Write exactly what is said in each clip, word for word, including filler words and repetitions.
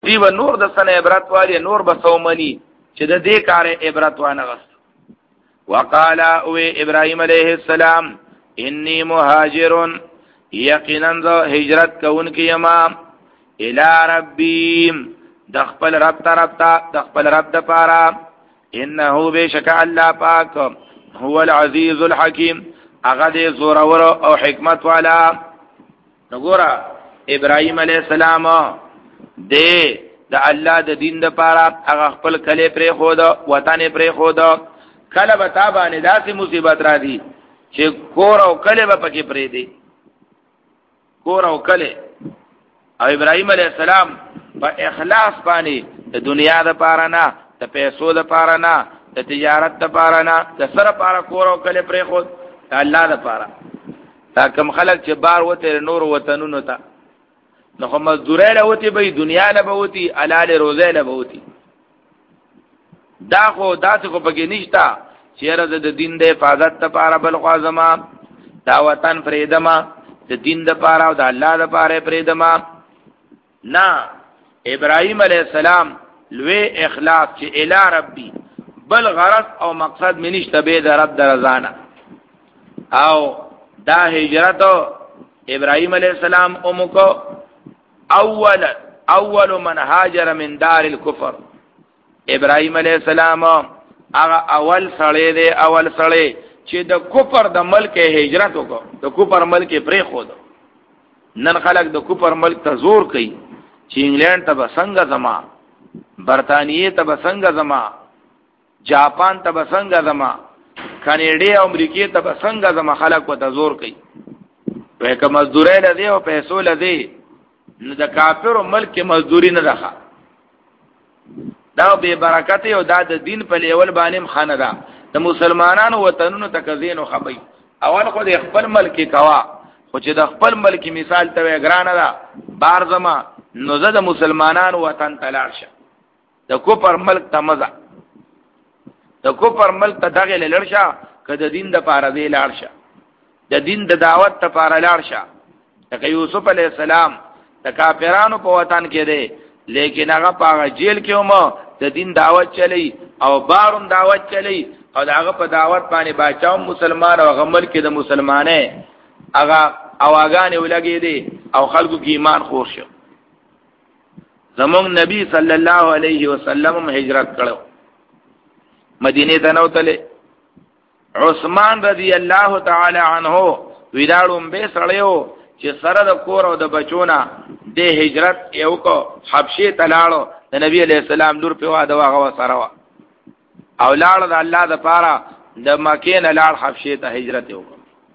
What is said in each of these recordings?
دی و نور د سنه عبرت والی نور بسومنی چې د دې کار عبرت وانه غست. وقال او ابراهيم عليه السلام انی مهاجر یقینا ذو هجرت کون کیما الی ربی د خپل رب طرف ته د خپل رب د پاره انه بشک الله پاک هو العزیز الحکیم هغه دې زور او حکمت والا. وګوره ابراهيم عليه السلام دې د الله د دین د پاره هغه خپل کله پرې خود وطن پرې خود کله به تابانه داسې مصیبت را دي چې کور او کله به پکې پرې دي کور او کله. او ابراهيم عليه السلام په اخلاص باندې د دنیا د پاره نه د پیسو د پاره نه د تجارت د پاره نه د سره پاره کور او کله پرې خود الله د پاره. تا کوم خلک چې بار وته نور وطنونو ته نو خو مزدورای له وتی به دنیا له به وتی علال روزه له به وتی دا خو داسې خو پکې نشتا چې راز د دین د حفاظت لپاره بل خوازما دا وطن فریدما د دین د لپاره او د الله د لپاره فریدما نه. ابراهيم عليه السلام لوی اخلاص چې الی ربي بل غرض او مقصد منشته به د رب درزانه. او دا هجرت ابراهيم عليه السلام اومکو اول اول من هاجر من دار الكفر. ابراهيم عليه السلام هغه اول سړی دی اول سړی چې د کفر د ملک هجرت وکړ د کفر ملک پرې خود. نن خلک د کفر ملک ته زور کوي چې انګلند ته بسنګ زما برتانیې ته بسنګ زما جاپان ته بسنګ زما کاناډا او امریکای ته بسنګ زما خلک وته زور کوي په کوم مزدوري لدی او پیسو لدی نو د کافر ملک مزدوری نه راخه دا به برکت او دا د دین په لیول باندې خانه ده. د مسلمانانو وطنونو تکزینو خبي اول خو د خپل ملک کوا خو چې د خپل ملک مثال ته ګرانه ده بار زما نو زه د مسلمانانو وطن تلار شه د کوپر ملک ته مزه د کوپر ملک ته دغه لړشه که د دین د پاره دی لارشه د دین د دعوت ته پاره لارشه. د یوسف علی السلام د کافرانو په وطن کې دی لیکن هغه په جیل کې هم د دین دعوت چلی او بارون دعوت چلی او هغه په دعوت باندې بچاو مسلمان او غمل کې د مسلمانې هغه اواغان ولګي دي او خلکو کې ایمان خور شو. زمونږ نبی صلی الله علیه وسلم هجرت کړو مدینه ته نو تله. عثمان رضی الله تعالی عنہ ویداړم به سړیو چې سره د کور او د بچونا د هجرت یو کو حبشه تلاړو د نبی علیہ السلام لور په واده واغه سره وا او لاړ د الله د پاره د مکه نه لاړ حبشه ته هجرت یو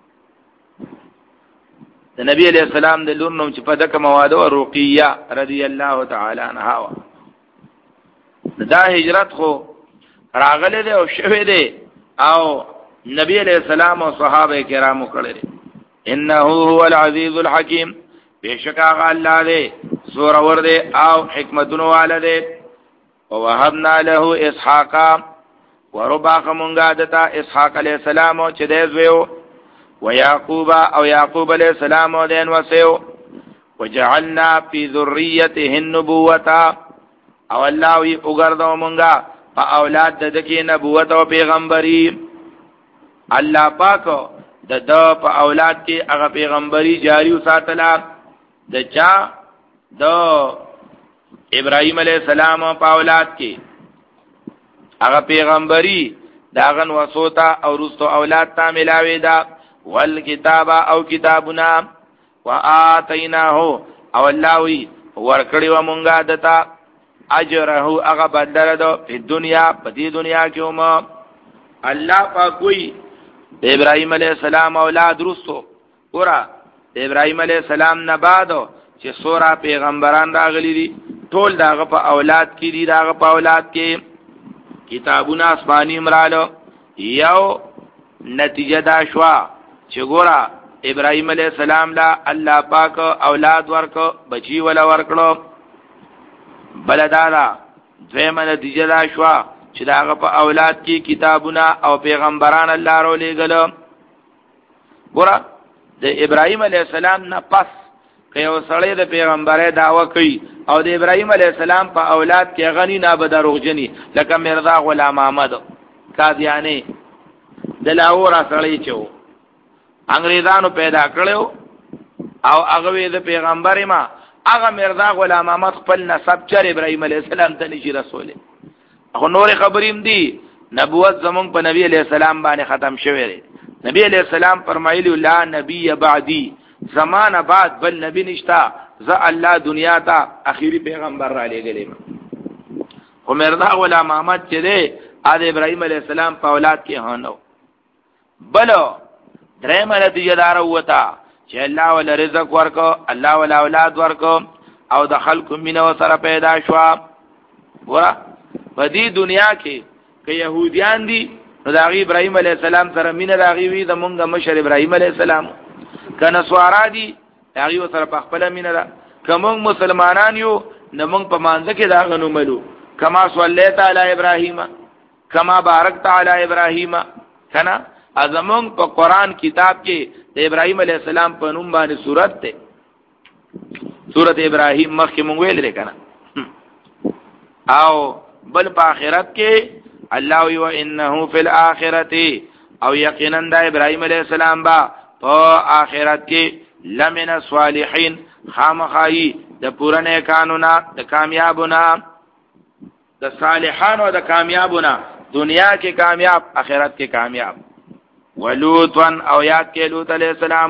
د نبی علیہ السلام د لور نوم چې په دغه مواده رقیہ رضی الله تعالی عنها دا هجرت خو راغله ده او شوه ده او نبی علیہ السلام او صحابه کرامو کړل. انه هو العزیز الحکیم بشکا الله دې سور ور دې او حکمتونو والده. ووهبنا له اسحاق ورباق مونږه دتا اسحاق علیہ السلام چې دې زویو ويعقوب او يعقوب علیہ السلام دین وسیو وجعلنا في ذريته النبوة او الله وی وګرځو مونږه په اولاد د دکی نبوت او پیغمبري. الله پاک د د په اولاد کې هغه پیغمبري جاری وساتلا د چا د ابراهيم عليه السلام په اولاد کې هغه پیغمبري داغن وسوتا او رستو اولاد ته ملاوي دا والکتاب او کتابنا واتیناه او الله وی ورکړی و مونږه دتا اجره هغه بدل دو په دنیا په دې دنیا کې هم الله پاک وی د ابراهيم عليه السلام اولاد رسو ورا د ابراهيم عليه السلام نه بعد چې سورا پیغمبران راغلي دي ټول داغه په اولاد کې دي داغه په اولاد کې کتابونه آسماني مرالو یو نتیجه دا شوا چې ګورا ابراهيم عليه السلام لا الله پاک اولاد ورکو بچي ولا ورکړو بلدارا دویمه نتیجه دا شوا چې داغه په اولاد کې کتابونه او پیغمبران الله رو لېګل. ګورا د ابراهيم عليه السلام نه پس که یو سړی د پیغمبري دعوه کوي او د ابراهيم عليه السلام په اولاد کې غني نه به دروغجني لکه مرزا غلام احمد قادیانی د لاهور سړی چې انګريزانو پیدا کړو او هغه د پیغمبري ما هغه مرزا غلام احمد خپل نسب چر ابراهيم عليه السلام ته نشي رسوله خو نور خبریم دي نبوت زمون په نبی عليه السلام باندې ختم شوه دی نبی عليه السلام فرمایلی لا نبی بعدی زمانہ بعد بل نبی نشتا ز الله دنیا ته اخیری پیغمبر را لګلې خو مرزا غلام احمد چې دی اد ابراهيم عليه السلام په اولاد کې هانو بلو درېم نتیجه دار وتا چې الله ول رزق ورکو الله ول اولاد ورکو او د خلق مینه سره پیدا شو ورا په دې دنیا کې که يهوديان دي نو د ابراهيم عليه السلام سره مینه راغي وي د مونږه مشر ابراهيم عليه السلام کنه سوارا دي هغه سره په خپل مینه را کوم مسلمانان یو نو مونږ په مانځ کې دا غنو ملو کما صلیت علی ابراهیم کما بارکت علی ابراهیم کنا ازمون په قران کتاب کې د ابراهيم عليه السلام په نوم باندې سورته ده سورته ابراهيم مخکې مونږ ویل لري کنه او بل په آخرت کې الله یو انه فی الاخرته او یقینا د ابراهيم عليه السلام با په آخرت کې لمن الصالحین خامخای د پورنه قانونا د کامیابونا د صالحان او د کامیابونا دنیا کې کامیاب آخرت کې کامیاب ولوطن او یاد کې لوط علیہ السلام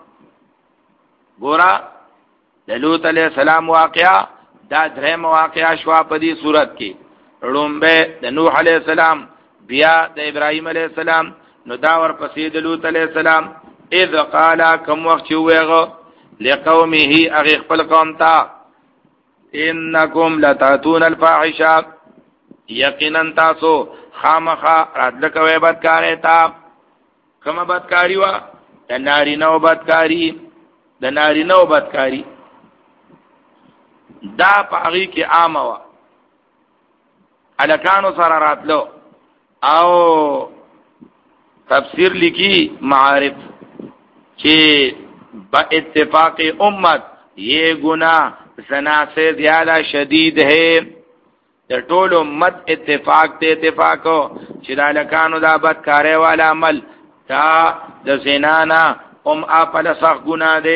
ګورا د لوط علیہ السلام واقعا دا درېم واقعا شوا په دې صورت کې لومبه د نوح علیہ السلام بیا د ابراهيم علیہ السلام نو دا ور پسې د لوط علیہ السلام اذ قال كم وقت وغه لقومه اغه خپل قوم ته انکم لتاتون الفاحشه یقینا تاسو خامخا راتل کوي بدکارې تا کومه بدکاری وا د ناری نو بدکاری د ناری نو بدکاری دا پاغي کې عام وا الکانو سره راتلو او تفسیر لکی معارف چې با اتفاق امت یہ گناہ زنا سے زیادہ شدید ہے د ټول امت اتفاق ته اتفاقو چې د الکانو دا بدکاری والا عمل دا د زنانا ام اپل سخ گناہ دے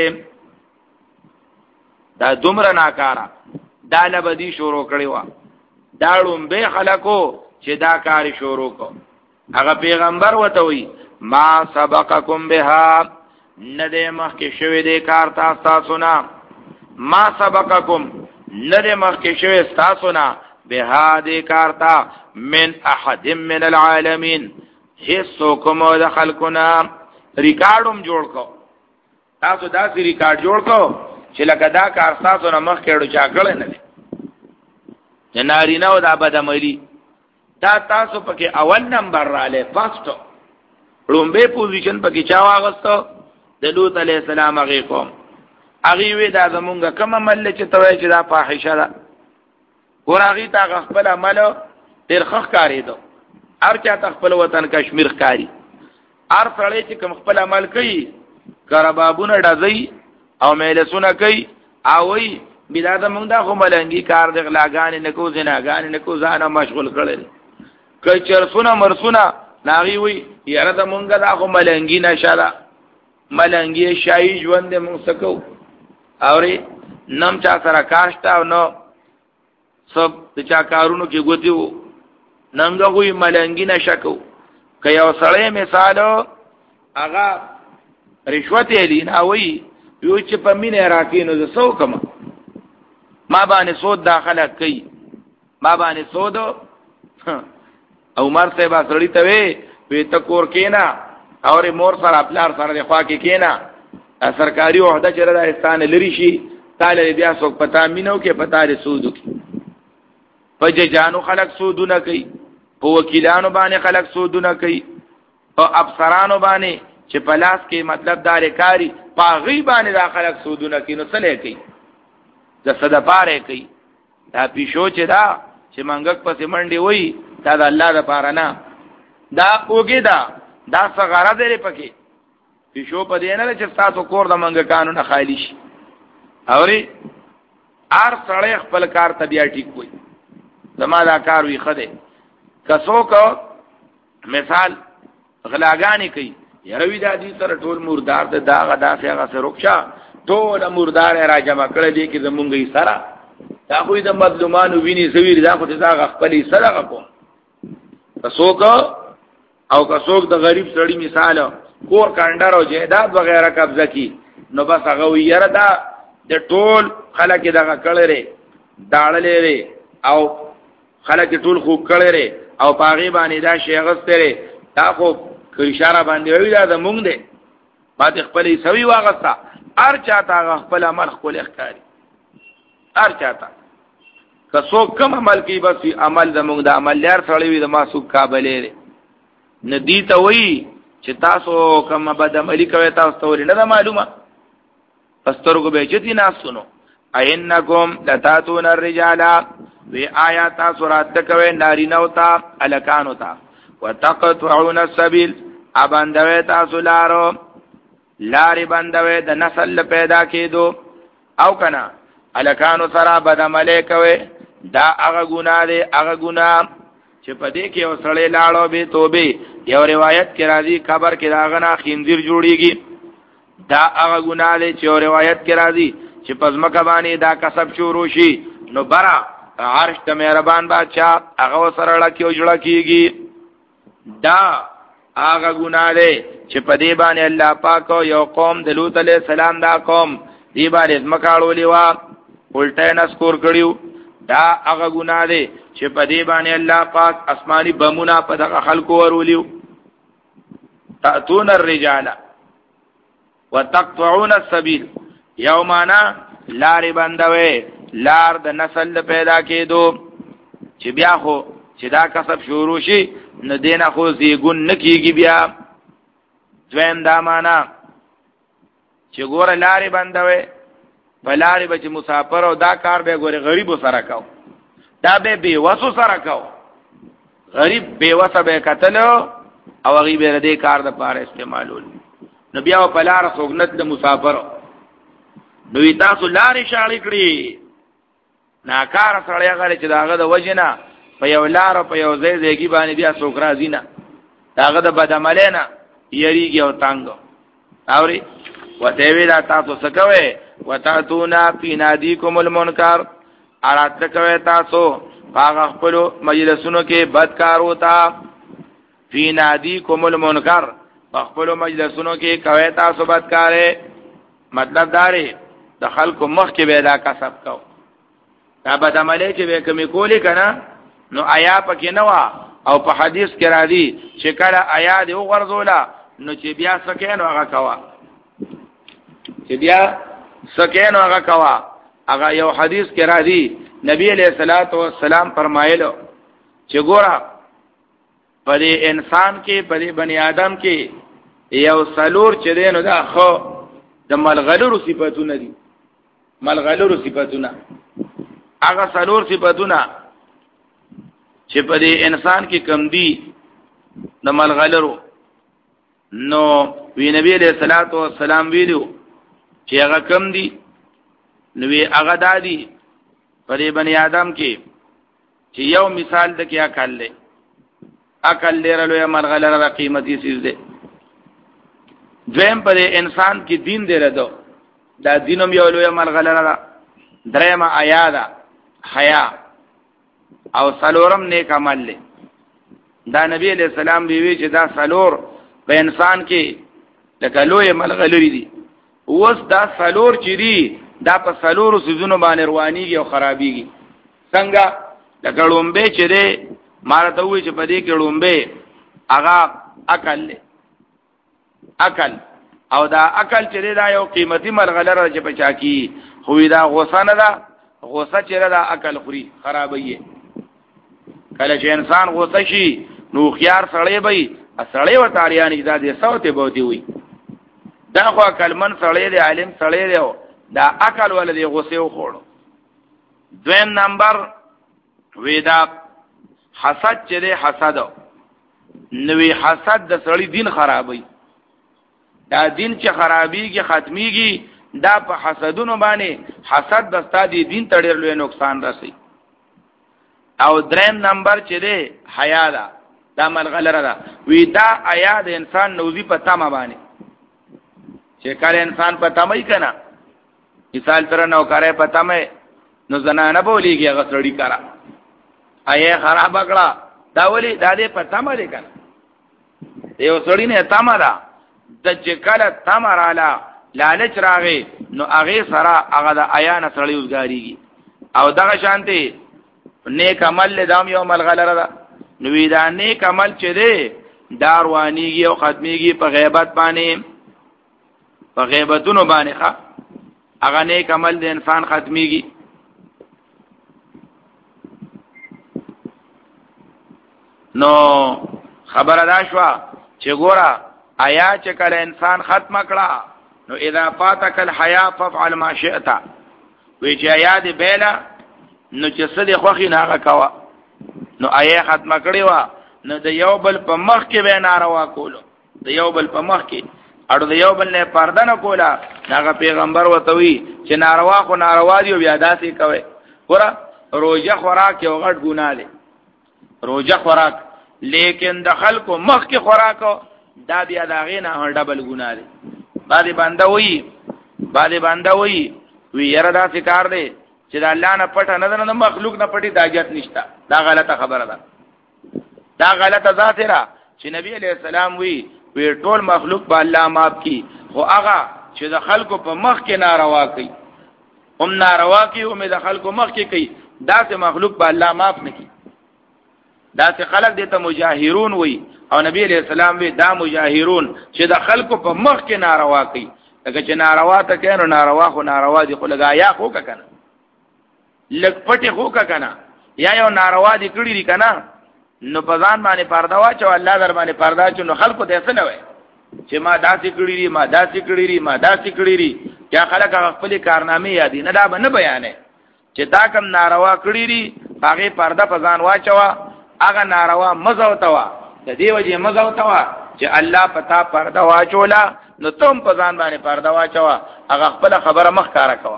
دا دومره ناکارا دا لبدی شروع کړی و دا لومبه خلکو چې دا کار شروع کو هغه پیغمبر وته وی ما سبقکم بها نده مخکې شوی دی کار تاسو نه ما سبقکم نده مخکې شوی تاسو نه بها دی کار تا من احد من العالمین هیڅ کوم د خلقنا ریکارډوم جوړ کو تاسو داسې ریکارډ جوړ کو چې لکه دا کار تاسو نه مخکې ډو چا کړل نه دي ناری نو دا بدعملی دا تاسو پکې اول نمبر را لې فاستو لومبه پوزیشن پکې چا واغستو د لوط علیہ السلام هغه قوم هغه وی دا زمونږه کوم عمل چې توای چې دا فاحشه ده ورغی تا خپل عمل ډیر خخ کاری دو هر چا خپل وطن کشمیر کاری هر سړی چې کوم خپل عمل کوي کربابونه ډزای او میلسونه کوي او وی بلا د مونږ دا خو ملنګي کار د غلاګان نه کو زناګان نه کو ځان مشغول کړل کای چرسونه مرسونه ناغي وی یاره د مونږ دا خو ملنګي نشاله ملنګي شای ژوند مونږ سکو اوري نم چا سره کاشتا او نو سب د چا کارونو کې ګوتیو ننګه وی ملنګي نشکو کای او سړی مثالو هغه رشوت یې لینا وی یو چې په مینه راکینو د سو کما ما باندې سود داخله کوي ما باندې سود او مرته با سړی ته وی وی ته کور کینا اور مور سره خپل سره د خوا کې کینا سرکاري عہده چې راځان لري شي تعالی بیا څوک پتا مينو کې پتا لري سود کی پج جانو خلق سودونه کوي په وکیلانو باندې خلق سودونه کوي او افسرانو باندې چې پلاس کې مطلب دار کاری پاغي باندې دا خلق سودونه کوي نو څه کوي د صدپاره کوي دا پیشو چې دا چې منګک پسې منډي وای دا د الله د پاره نه دا اوګه دا دا څنګه را دی پکې پیشو په دې نه چې تاسو کور د منګ قانون خالی شي اوري ار سړی خپل کار ته بیا ټیک وي زما دا کار وی خده کسو کو مثال غلاګانی کوي یروي د دې سره ټول مردار د دا غدا څنګه سره رخصا ټول مردار را جمع کړل دي کې زمونږی سره دا خو د مظلومانو ویني زویر دا خو دا خپل صدقه کوم کسو کو او کسوک د غریب سړی مثال کور کاندر او جیداد وغیرہ قبضه کی نو بس هغه ویره دا د ټول خلک دغه کړلره داړلې او خلک ټول خو کړلره او پاغي باندې دا شی غستره دا خو اشاره باندې وی دا د مونږ دی باندې خپلې سوي واغستا ار چاته خپل عمل خپل اختیاري ار چاته کسو کم عمل کی بس عمل د مونږ د عمل لار سړی وي د ماسوک قابلې ندی ته وی چې تاسو کوم بد عملی کوي تاسو ته ولې نه معلومه پسترګو به چتی ناسونو اینکم لتاتون الرجال وی آیات سورات کوي نارینه او تا الکانو تا وتقطعون السبيل ابندوي تاسو لارو لاري بندوي د نسل پیدا کېدو او کنا الکانو سره بد عملی کوي دا هغه ګناه دی هغه ګناه چې په دې کې وسړې لاړو به توبه یو روایت کې راځي خبر کې داغنا خنزیر جوړيږي دا هغه ګناه دی چې یو روایت کې راځي چې پزماکه باندې دا کسب شروع شي نو برا عرش ته مهربان بادشاہ هغه سره لکه او جوړ کیږي دا هغه ګناه دی چې په دې باندې الله پاک یو قوم د لوط علیہ السلام دا قوم دې باندې مکاړولې وا الټه نسکور کړیو دا هغه ګناه دی چې په دې باندې الله پاک آسماني بمونه په دغه خلکو ورولیو تاتون الرجال وتقطعون السبيل یومانا لار بندوي لار د نسل پیدا کېدو چې بیا خو چې دا کسب شروع شي نه دینه خو زیګون نکیږي بیا دویم دا معنا چې ګوره لارې بندوي په لارې به چې مسافر او دا کار به ګوره غریبو سره کاو دا به بے وسو سره کاو غریب بے وسه به قتل او غریب دې کار د پاره استعمالول نو بیا په لار سوګنت د مسافر نو تاسو لارې شاړې کړې ناکار سره هغه چې داغه د وجنه په یو لار په یو ځای ځای باندې بیا څوک راځي نه داغه د بدعملینا یریږي او تانګ اوري وته وی دا تاسو سکوي وتاتونا فی نادیکم المنکر ارات کوي تاسو هغه خپل مجلسونو کې بدکار وتا فی نادیکم المنکر خپل مجلسونو کې کوي تاسو بدکارې مطلب داري د خلکو مخ کې به دا کسب کو دا بدعملی چې به کومې کولی کنه نو آیا پکې نه وا او په حدیث کې راځي چې کله آیا دې وغورځولا نو چې بیا سکه نو هغه کوا چې بیا سکه نو هغه کوا هغه یو حدیث کې راځي نبی علیہ الصلوۃ والسلام فرمایلو چې ګوره پر انسان کې پر بنی آدم کې یو سلور چې دینو دا خو د ملغلرو صفاتونه دي ملغلرو صفاتونه هغه سلور صفاتونه چې په دې انسان کې کم دي د ملغلرو نو وی نبی علیہ الصلوۃ والسلام ویلو چې هغه کم دي نو وی هغه دادي په دې بنی آدم کې چې یو مثال د کې عقل له عقل لري له ملغلره قیمتي چیز ده دویم په انسان کې دین دی رده دا دینم یو لوی ملغلره درېم آیا ده حیا او سلورم نیک عمل له دا نبی علیہ السلام دی وی چې دا سلور په انسان کې لکه لوی ملغلری دي اوس دا سلور چې دي دا په سلور سيزونو باندې روانيږي او خرابيږي څنګه لکه لومبه چې ده مارته وی چې په دې کې لومبه هغه عقل له عقل او دا عقل چې دا یو قیمتي ملغلره چې پچا کی خو دا غوسه نه ده غوسه چې دا عقل خوري خرابوي کله چې انسان غوسه شي نو خيار سړی وي سړی و تاریانی دا دې صوت بوتي وي دا خو عقل من سړی دی عالم سړی دی دا عقل ولدي غوسه وخوړو دویم نمبر وېدا حسد چې دی حسد نوې حسد د سړی دین خرابوي دا دین چې خرابيږي ختميږي دا په حسدونو باندې حسد دستا دی دین ته ډېر لوی نقصان رسي. او دریم نمبر چې دی حیا ده، دا ملغلره ده. وی دا حیا د انسان نوزی په تمه باندې چې کله انسان په تمه کنا مثال تر نو کارے په تمه نو زنانه بولیږي هغه سړی کرا ايه خراب کړه دا ولي دا دې په تمه دی کنه یو سړی نه تمه ده د چې کله تمه رااله لالچ راغی نو هغه سره هغه د عیان سړی وزګاریږي. او دغه شانتي نیک عمل له دام یو عمل غلره ده. نو وی دا نیک عمل چې دی داروانیږي او ختميږي په غیبت باندې، په غیبتونو باندې ښه هغه نیک عمل د انسان ختميږي. نو خبره دا شو چې ګوره آیا چې کله انسان ختم کړه نو اذا فاتك الحياء فافعل ما شئت، وی چې آیا دې بیلا نو چې څه دې خوخي نه هغه کوا. نو آیا ختم کړی و نو د یو بل په مخ کې به ناروا کولو، د یو بل په مخ کې اړو د یو بل نه پرده نه کولا. هغه پیغمبر وتوي چې ناروا خو ناروا دی بیا داسې کوي. ګوره روزه خوراک یو غټ ګناه دی، روزه خوراک، لیکن د خلکو مخ کې خوراک دا بیا دا غینه ډبل ګناه دی. باندې بنده وی باندې بنده وی وی یره دا کار دی چې د الله نه پټه نه نه مخلوق نه پټي داجت نشتا. دا غلطه خبره ده، دا غلطه ذاتره چې نبی علیہ السلام وی وی ټول مخلوق په الله معاف کی، خو هغه چې د خلکو په مخ کې ناروا کوي هم ناروا کوي هم د خلکو مخ کې کوي، دا چې مخلوق په الله معاف نه کوي. دا چې خلق دې ته مجاهرون وی او نبی علیہ السلام وی دا مجاهرون چې د خلکو په مخ کې ناروا کوي. لکه چې ناروا ته کینو ناروا خو ناروا دي، خو لګا یا خو کنه لګ پټي خو کنه یا یو ناروا دي کړی دي کنه نو په ځان باندې پردا واچو الله در باندې پردا چو نو خلکو ته څه نه وای چې ما داسې کړی دي ما داسې کړی دي ما داسې کړی دي. یا خلک خپل کارنامې یادي نه دا نه بیانې چې دا کم ناروا کړی دي هغه پردا په ځان واچو، هغه ناروا مزه وتاوه د دې وجه مزه وتاوه چې الله پتا پردا واچولا نو تم په ځان باندې پردا واچو، هغه خپل خبره مخ کارا کوه.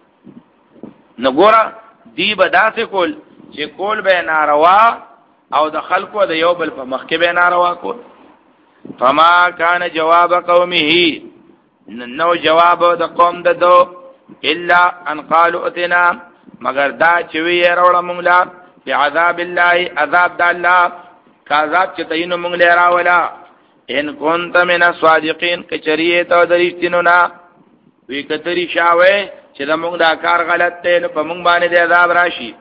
نو ګوره دی بداسه کول چې کول به ناروا او د خلکو د یو بل په مخ کې به ناروا کول. فما کان جواب قومه، نو جواب د قوم ددو الا ان قالوا اتنا، مگر دا چې وی راول مونږ لا بعذاب الله، عذاب د الله کاذاب چې تینو مونږ لرا ولا ان كنت من الصادقين، کچریه ته درښتینو نا وی کتری شاوه چې دا مونږ دا کار غلط دی نو په مونږ باندې د عذاب راشي.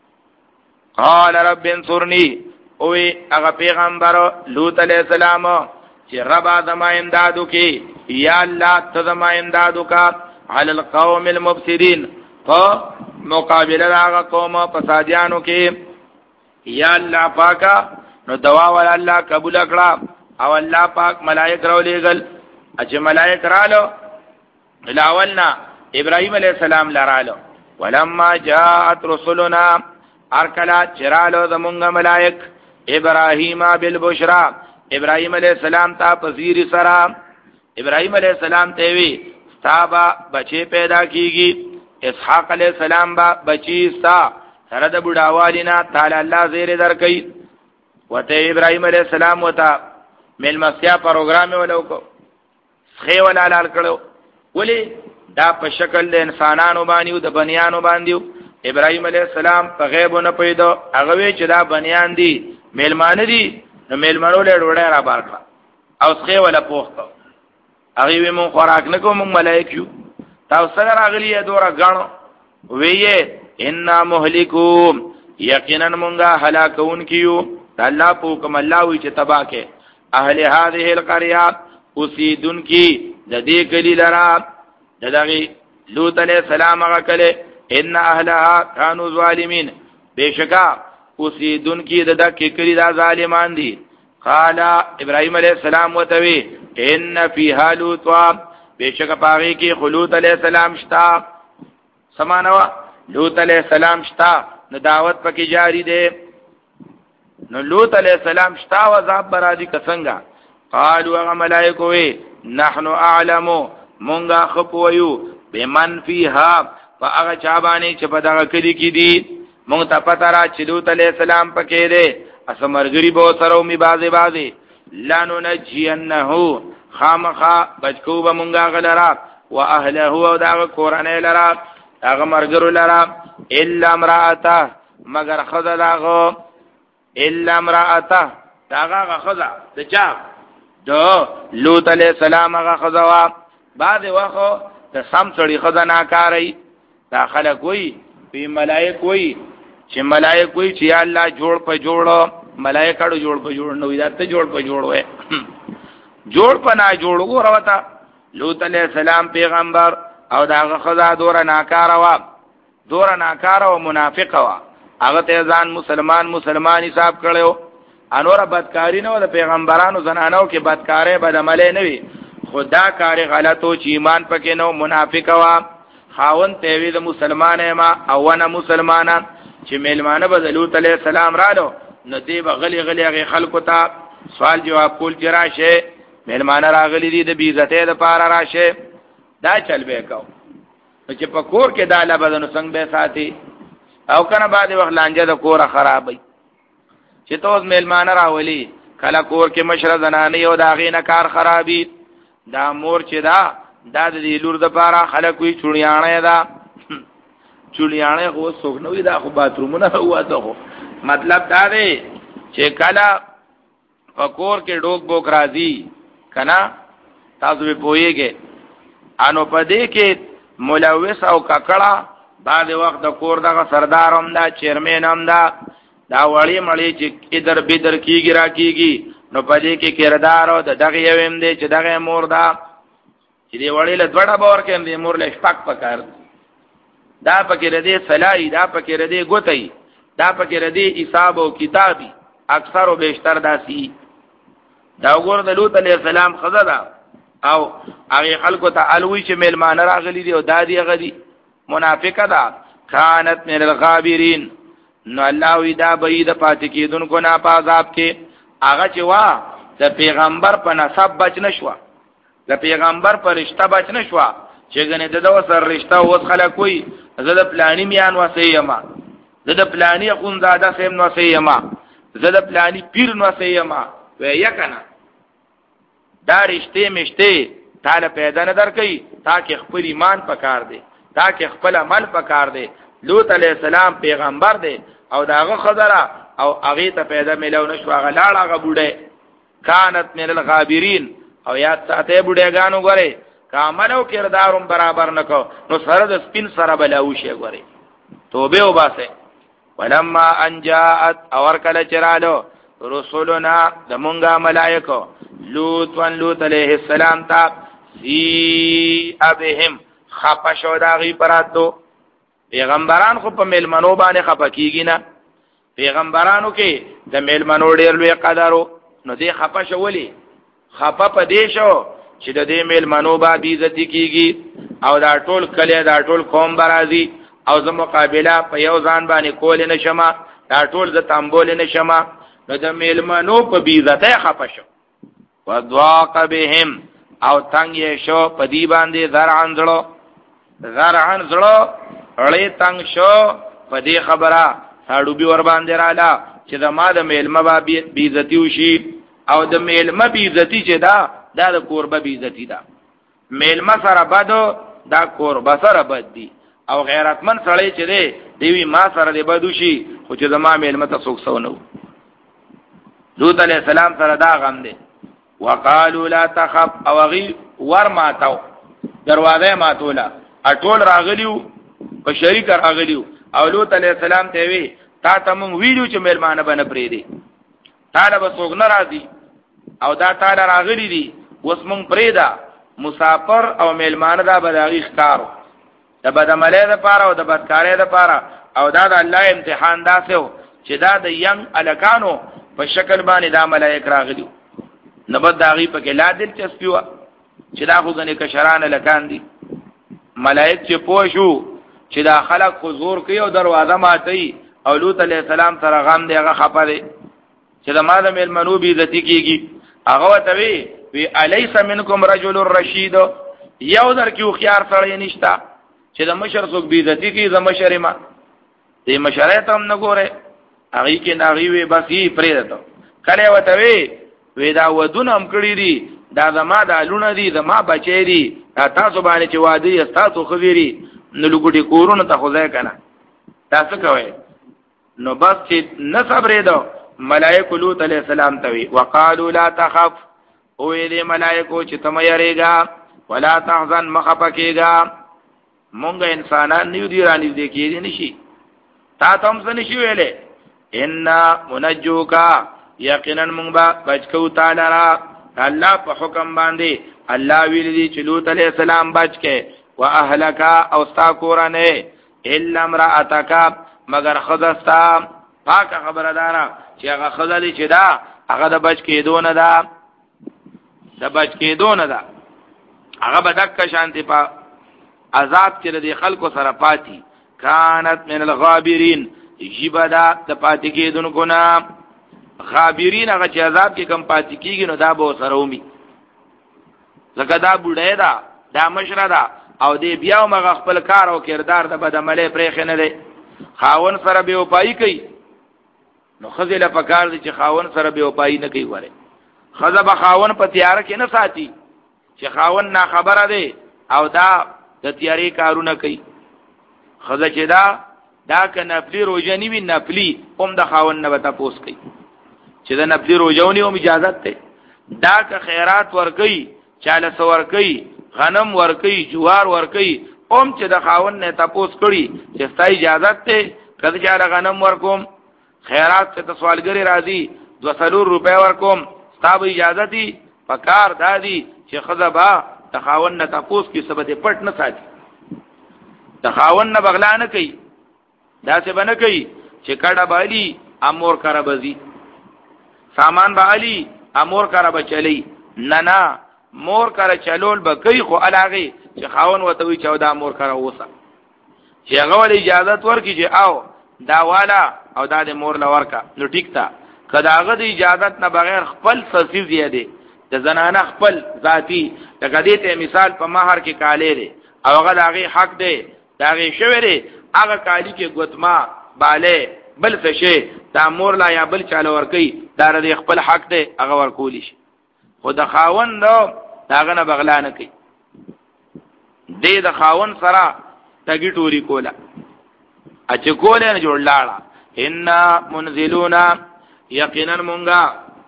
قال رب انصرني، او هغه پیغمبر لوط علیہ السلام چې رب ادم امدادو کې یا الله تزم امدادو کا علی القوم المفسدين، په مقابله هغه قوم فسادیانو کې یا الله پاکا نو دوا ول الله قبول کړه او الله پاک ملائک راو لېګل چې ملائک رالو الاولنا ابراهيم عليه السلام لرالو ولما جاءت رسلنا ارکلا چرالو زمونږ ملائک ابراهيم بالبشرا، ابراهيم عليه السلام ته پذیر سرا، ابراهيم عليه السلام ته وی تابا بچي پیدا کیږي، اسحاق عليه السلام با بچي سا سره د بډاوالینا تعالی الله زیر درکې. وته ابراهيم عليه السلام وتا مل مسیا پروګرام ولوکو خې ولا لال کړو ولی دا په شکل د انسانانو باندې او د بنیانو باندې. ابراهيم عليه السلام په غیب نه پیدا هغه وی چې دا بنیان دي میلمان دي نو میلمنو له ډوړې را بار کړ او خې ولا پوښتنه هغه وی مون خوراک نه کوم ملائکه تاسو سره راغلی دورا غاڼو ویې ان مهلکوم یقینا مونږه هلاکون کیو الله په کوم الله وی چې تباکه اهل هذه القريه اوسیدون کی د دې کلی لرا دغه لوط علیہ السلام هغه کله ان اهلها كانوا ظالمين، بشکا اوسیدون کی د دې کلی دا ظالمان دي. قال ابراهيم عليه السلام وتوي ان فيها لوط، بشکا پاغي کی خلوط علیہ السلام شتا سمانوا لوط علیہ السلام شتا نو دعوت پکې جاری ده. نو لوط علیہ السلام شتا و عذاب برادی کسنگا قالوا ملائکه وی نحنو اعلمو مونږه خپویو بمن فیها فاغه چا باندې چې په دغه کلی کې دي مونږ ته پته را چې لوط علیہ السلام پکې دی اسمرګری به سره می بازي بازي لانو نجینه خامخا بچکو به مونږه غلرا واهله او دغه کورنۍ لرا هغه مرګرو لرا الا امراته مگر خذ داغه الا امراته داغه خذ د چا دو لوط علیہ السلام هغه خذوا بعد وخت ته سم سړي خذ نه کاری داخله کوئی په ملائک کوئی چې ملائک کوئی چې الله جوړ په جوړو ملائکه جوړ په جوړ نو دا ته جوړ په جوړ وې جوړ په نه جوړ وګورتا لوط علیہ السلام پیغمبر او داغه خدا دور ناکاره وا دور ناکاره او منافق وا هغه ته ځان مسلمان مسلمان حساب کړو انور بدکاری نه د پیغمبرانو زنانو کې بدکارې بدعمله نه وي خدا کار غلطو چې ایمان پکې نو منافق وا خاون ته وی د مسلمانې ما او نه مسلمانان چې میلمانه به لوط علیہ السلام رالو نو دی به غلی غلی هغه خلکو ته سوال جواب کول جراشه میلمانه راغلی دي د بی عزته د پاره راشه دا چل به کو چې په کور کې دا لا بدن څنګه به ساتي او کنه بعد وخت لانجه د کور خرابې چې توس میلمانه راولي کله کور کې مشره زنانه یو دا غینه کار خرابې دا مور چې دا دا د لور د پاره خلک وی چړیانه دا چړیانه خو سوګنوي دا خو باترومونه هوا ته مطلب دا دی چې کله پکور کې ډوک بوک راځي کنا تاسو به پوهیږئ انو پدې کې ملوث او ککړه بعد وخت د کور دغه سردار هم دا چیرمن هم دا دا وړي مړي چې ادھر بدر کیږي را کیږي نو پدې کې کردار او دغه یوم دی چې دغه مور دا چې دی وړي له دوړه باور کې دی مور له شپک پکار دا پکې ردی صلاحي دا پکې ردی ګوتای دا پکې ردی حساب او کتابي اکثر او بیشتر داسي دا وګور د لوط علیہ السلام خزدا او هغه خلکو ته الوی چې میلمان راغلي دي او دادی غدي منافقه ده كانت من الغابرین نو الله وی دا بيد پات کیدونکو نه په عذاب کې هغه چې وا د پیغمبر په نسب بچ نشوا د پیغمبر په رشتہ بچ نشوا چې غنه دغه سر رشتہ اوس خلک وي زه د پلاني میان وسیما زه د پلاني خونزاده سیم نو وسیما زه د پلاني پیر نو وسیما وې یا کنه دا رشته مشته تعالی پیدا نه درکې تاکي خپل ایمان پکار دی تاکي خپل عمل پکار دی لوط علیہ السلام پیغمبر دی او داغه خضرا او هغه ته پیدا ملو نشو هغه لاړ هغه بوډه كانت من الغابرین او یاد ساته بوډهګانو غره کاملو کردارم برابر نکو نو سره د سپین سره بلاو شي غره توبه وباسه ولما ان جاءت اور کله چرالو رسولنا دمونگا ملائکو لوط ون لوط علیہ السلام تا سی ابهم خپشو داغی پراتو پیغمبران خو په ملمنو باندې خپکیږي نه پیغمبرانو کې د ملمنو ډیر لوی قدرو نو دې خپشو ولی خپه په دې شو چې د دې ملمنو باندې عزت کیږي او دا ټول کله دا ټول قوم برازي او زمو مقابله په یو ځان باندې کول نه شمه دا ټول ز تنبول نه شمه نو د میلمنو په بیزته خپه شو وضاق بهم او تنگ یې شو په دی باندې زرعن زړو زرعن زړو اړې تنگ شو په دې خبره هاړو بي ور باندې رااله چې د ما د میلمه با بیزتی وشي او د میلمه بیزتی چې دا دا د قربه بیزتی دا میلمه سره بد دا قربه سره بد دي او غیرتمن سړی چې دی دیوی ما سره دی بد وشي خو چې د ما میلمه ته څوک سونو لوط علیہ السلام سره دا غم دی وقالو لا تخف او غي ور ماتو دروازه ماتولا اټول راغلیو په شریک راغلیو او لوط علیہ السلام ته وی تا ته مون ویلو چې مېلمانه بنه پری دي تعالی به څوک ناراضي او دا تعالی راغلی دي اوس مون پریدا مسافر او مېلمانه دا بلاغي ښکارو د بدعمله ده پاره او د بدکارۍ ده پاره او دا د الله امتحان داسو چې دا د ینګ الکانو په شکل باندې دا ملائک راغلیو نبد داغي په کې لا دلچسپي وا چې دا خو غني کشران لکان دي ملائک چې پوښو چې دا خلق حضور کوي او دروازه ماتي او لوط علیہ السلام سره غم دی هغه خپه دي چې د مال ملمنو بي عزت کیږي هغه ته وی وی الیس منکم رجل رشید یو در کې خيار سره نشتا چې د مشر څوک بی عزتی کی د مشر ما دې مشره ته هم نه ګوره هغه کې ناغي وي بس یې پرې ده کله وته وی وی دا ودون هم کړی دي دا زما د لونه دي زما بچی دي تاسو باندې چې وادي تاسو خبري نو لګوټي کورونه ته خو ځای کنه تاسو کوي نو بس چې نه صبرې دو ملائکه لوط علیہ السلام ته وی وقالو لا تخف او دې ملائکه چې تم یریګا ولا تحزن مخفقېګا مونږ انسانان نیو دی رانی دې کېږي نشي تا ته هم څه نشي ویلې ان منجوکا یقینا مونږ به بچو تعالی را الله په حکم باندې الله ویل دي چې لوط علیہ السلام بچکه واهلک او استا کورنه الا امراتک مگر خدستا پاک خبردارا چې هغه خدلی چې دا هغه د بچ کېدون دا د بچ کېدون دا هغه بدک شانتی په عذاب کې د خلکو سره پاتی کانت من الغابرین جبدا د پاتې کېدونکو نه غابرین هغه چې عذاب کې کم پاتې کېږي نو دا به سره ومي لکه دا بوډه دا دا مشره دا او دې بیا مغه خپل کار او کردار د بدعمله پرې خنه دی خاون سره به وپای کوي نو خزله پکار دي چې خاون سره به وپای نه کوي وره خزه به خاون په تیار کې نه ساتي چې خاون نه خبره دی او دا د تیاری کارونه کوي خزه چې دا دا ک نفلی روزنی وی نفلی هم د خاون نه وتا پوس کوي چې د نفلی روزونی هم اجازه ته دا ک خیرات ور کوي چاله سور کوي غنم ور کوي جوار ور کوي هم چې د خاون نه تاسو کړی چې ستای اجازه ته کله چې غنم ور کوم خیرات ته سوالګری راځي دو سلو روپے ور کوم ستاب اجازه دي پکار دادی چې خذبا تخاون نه تاسو کی سبب پټ نه ساتي تخاون نه بغلا نه کوي دا څه بنه کوي چې کډه بالی امور کرا بزي سامان بالی امور کرا بچلی نه نه مور کرا چلول به کوي خو علاغه چې خاون وته وي چودا مور کرا وسه چې هغه ول اجازه ورکړي چې او دا والا او دا د مور لورکا نو ټیک تا کدا هغه د اجازه نه بغیر خپل سسي زیاده د زنانه خپل ذاتی لکه دې ته مثال په مہر کې کاله دی او هغه دغه حق دی دغه شوی دی هغه کالی کې ګوتما باله بل څه شي دا مور لا یا بل چاله ور کوي دا د خپل حق دی هغه ور کولی شي خو د خاون نو داغه نه بغلا نه کوي دې د خاون سره تګی ټوري کولا اچ کوله نه جوړ لاړه ان منزلون یقینا مونږه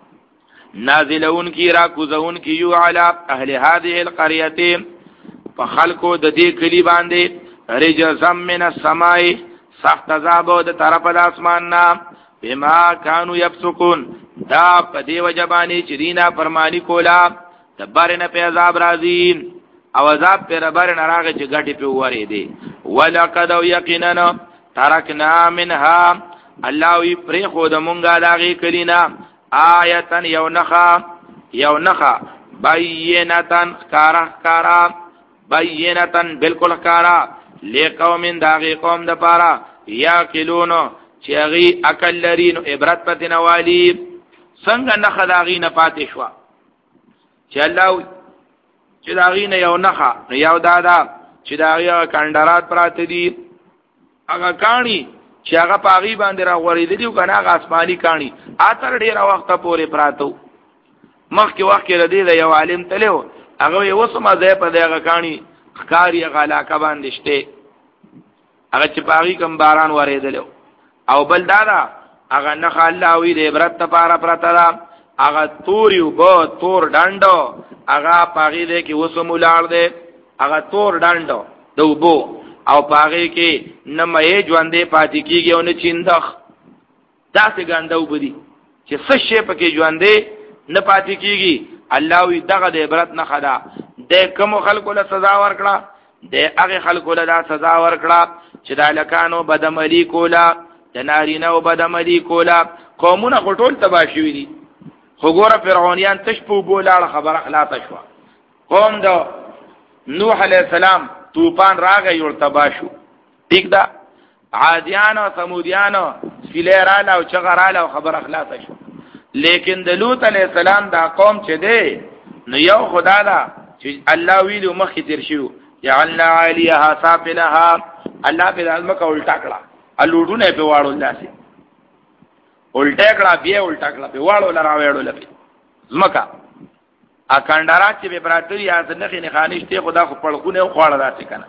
نازلون کی را کوزون کی یو علی اهل هذه القريه فخلقوا د دې کلی باندې رجزم من السماء سخت عذاب د طرف د اسمان نا بما كانوا يفسقون دا په دی وجبانی چې دینا فرمانی کولا دبرنه په عذاب راځي او عذاب پر برنه راغی چې غټي په وری دی ولقد یقینا ترکنا منها الله وی پرې خو د مونږه لاغي کلینا آیتن یو نخا یو نخا بینتن کارا کارا بینتن بالکل کارا لقوم داغي قوم د پارا یا کلونو چې غي عقل لري نو عبرت پته نوالی څنګه نخا داغي نه پاتې شو چې الله چې داغي نه یو نخا یو دادا چې داغي کندرات پراته دي هغه کانی چې هغه پاغي باندې را غوړېدلی او کنه هغه آسماني کانی اتر ډیر وخت پورې پراتو مخکې وخت کې ردی د یو عالم تلو هغه یو سم ځای په دغه کانی ښکاری غلاکه باندې شته هغه چې پاغي کم باران ورېدل او بل دادا هغه نه الله وی د عبرت لپاره پراته دا هغه توري او بو تور ډانډو هغه پاغي دې کې وسمو لاړ دې هغه تور ډانډو دوبو او پاغي کې نه مې ژوندې پاتې کیږي او نه چیندخ داسې ګاندو بدی چې څه شي پکې ژوندې نه پاتې کیږي الله وی دغه د عبرت نه خدا د کوم خلکو له سزا ورکړه د هغه خلکو له سزا ورکړه چې د لکانو بدعملی کولا د نارینه او بدعملی کولا قومونه غټول تباشوي دي خو ګوره فرعونیان تشپو بولاړه خبره خلاص شو قوم د نوح علی السلام طوفان راغی ور تباشو ٹھیک دا عادیان او ثمودیان فلیراله او چغراله خبر اخلاص شو لیکن د لوط علی السلام دا قوم چې دی نو یو خدا دا چې الله ویلو مخکې تیر شو جعلنا علیها سافلها الله په ځل مکه الټا کړه الوډونه په واړو لاسي الټا کړه بیا الټا کړه په واړو لرا وېړو لپی زمکا ا کندارات چې به براتری از نه خې نه خانشته خدا خو پړکونه خوړه راته کنه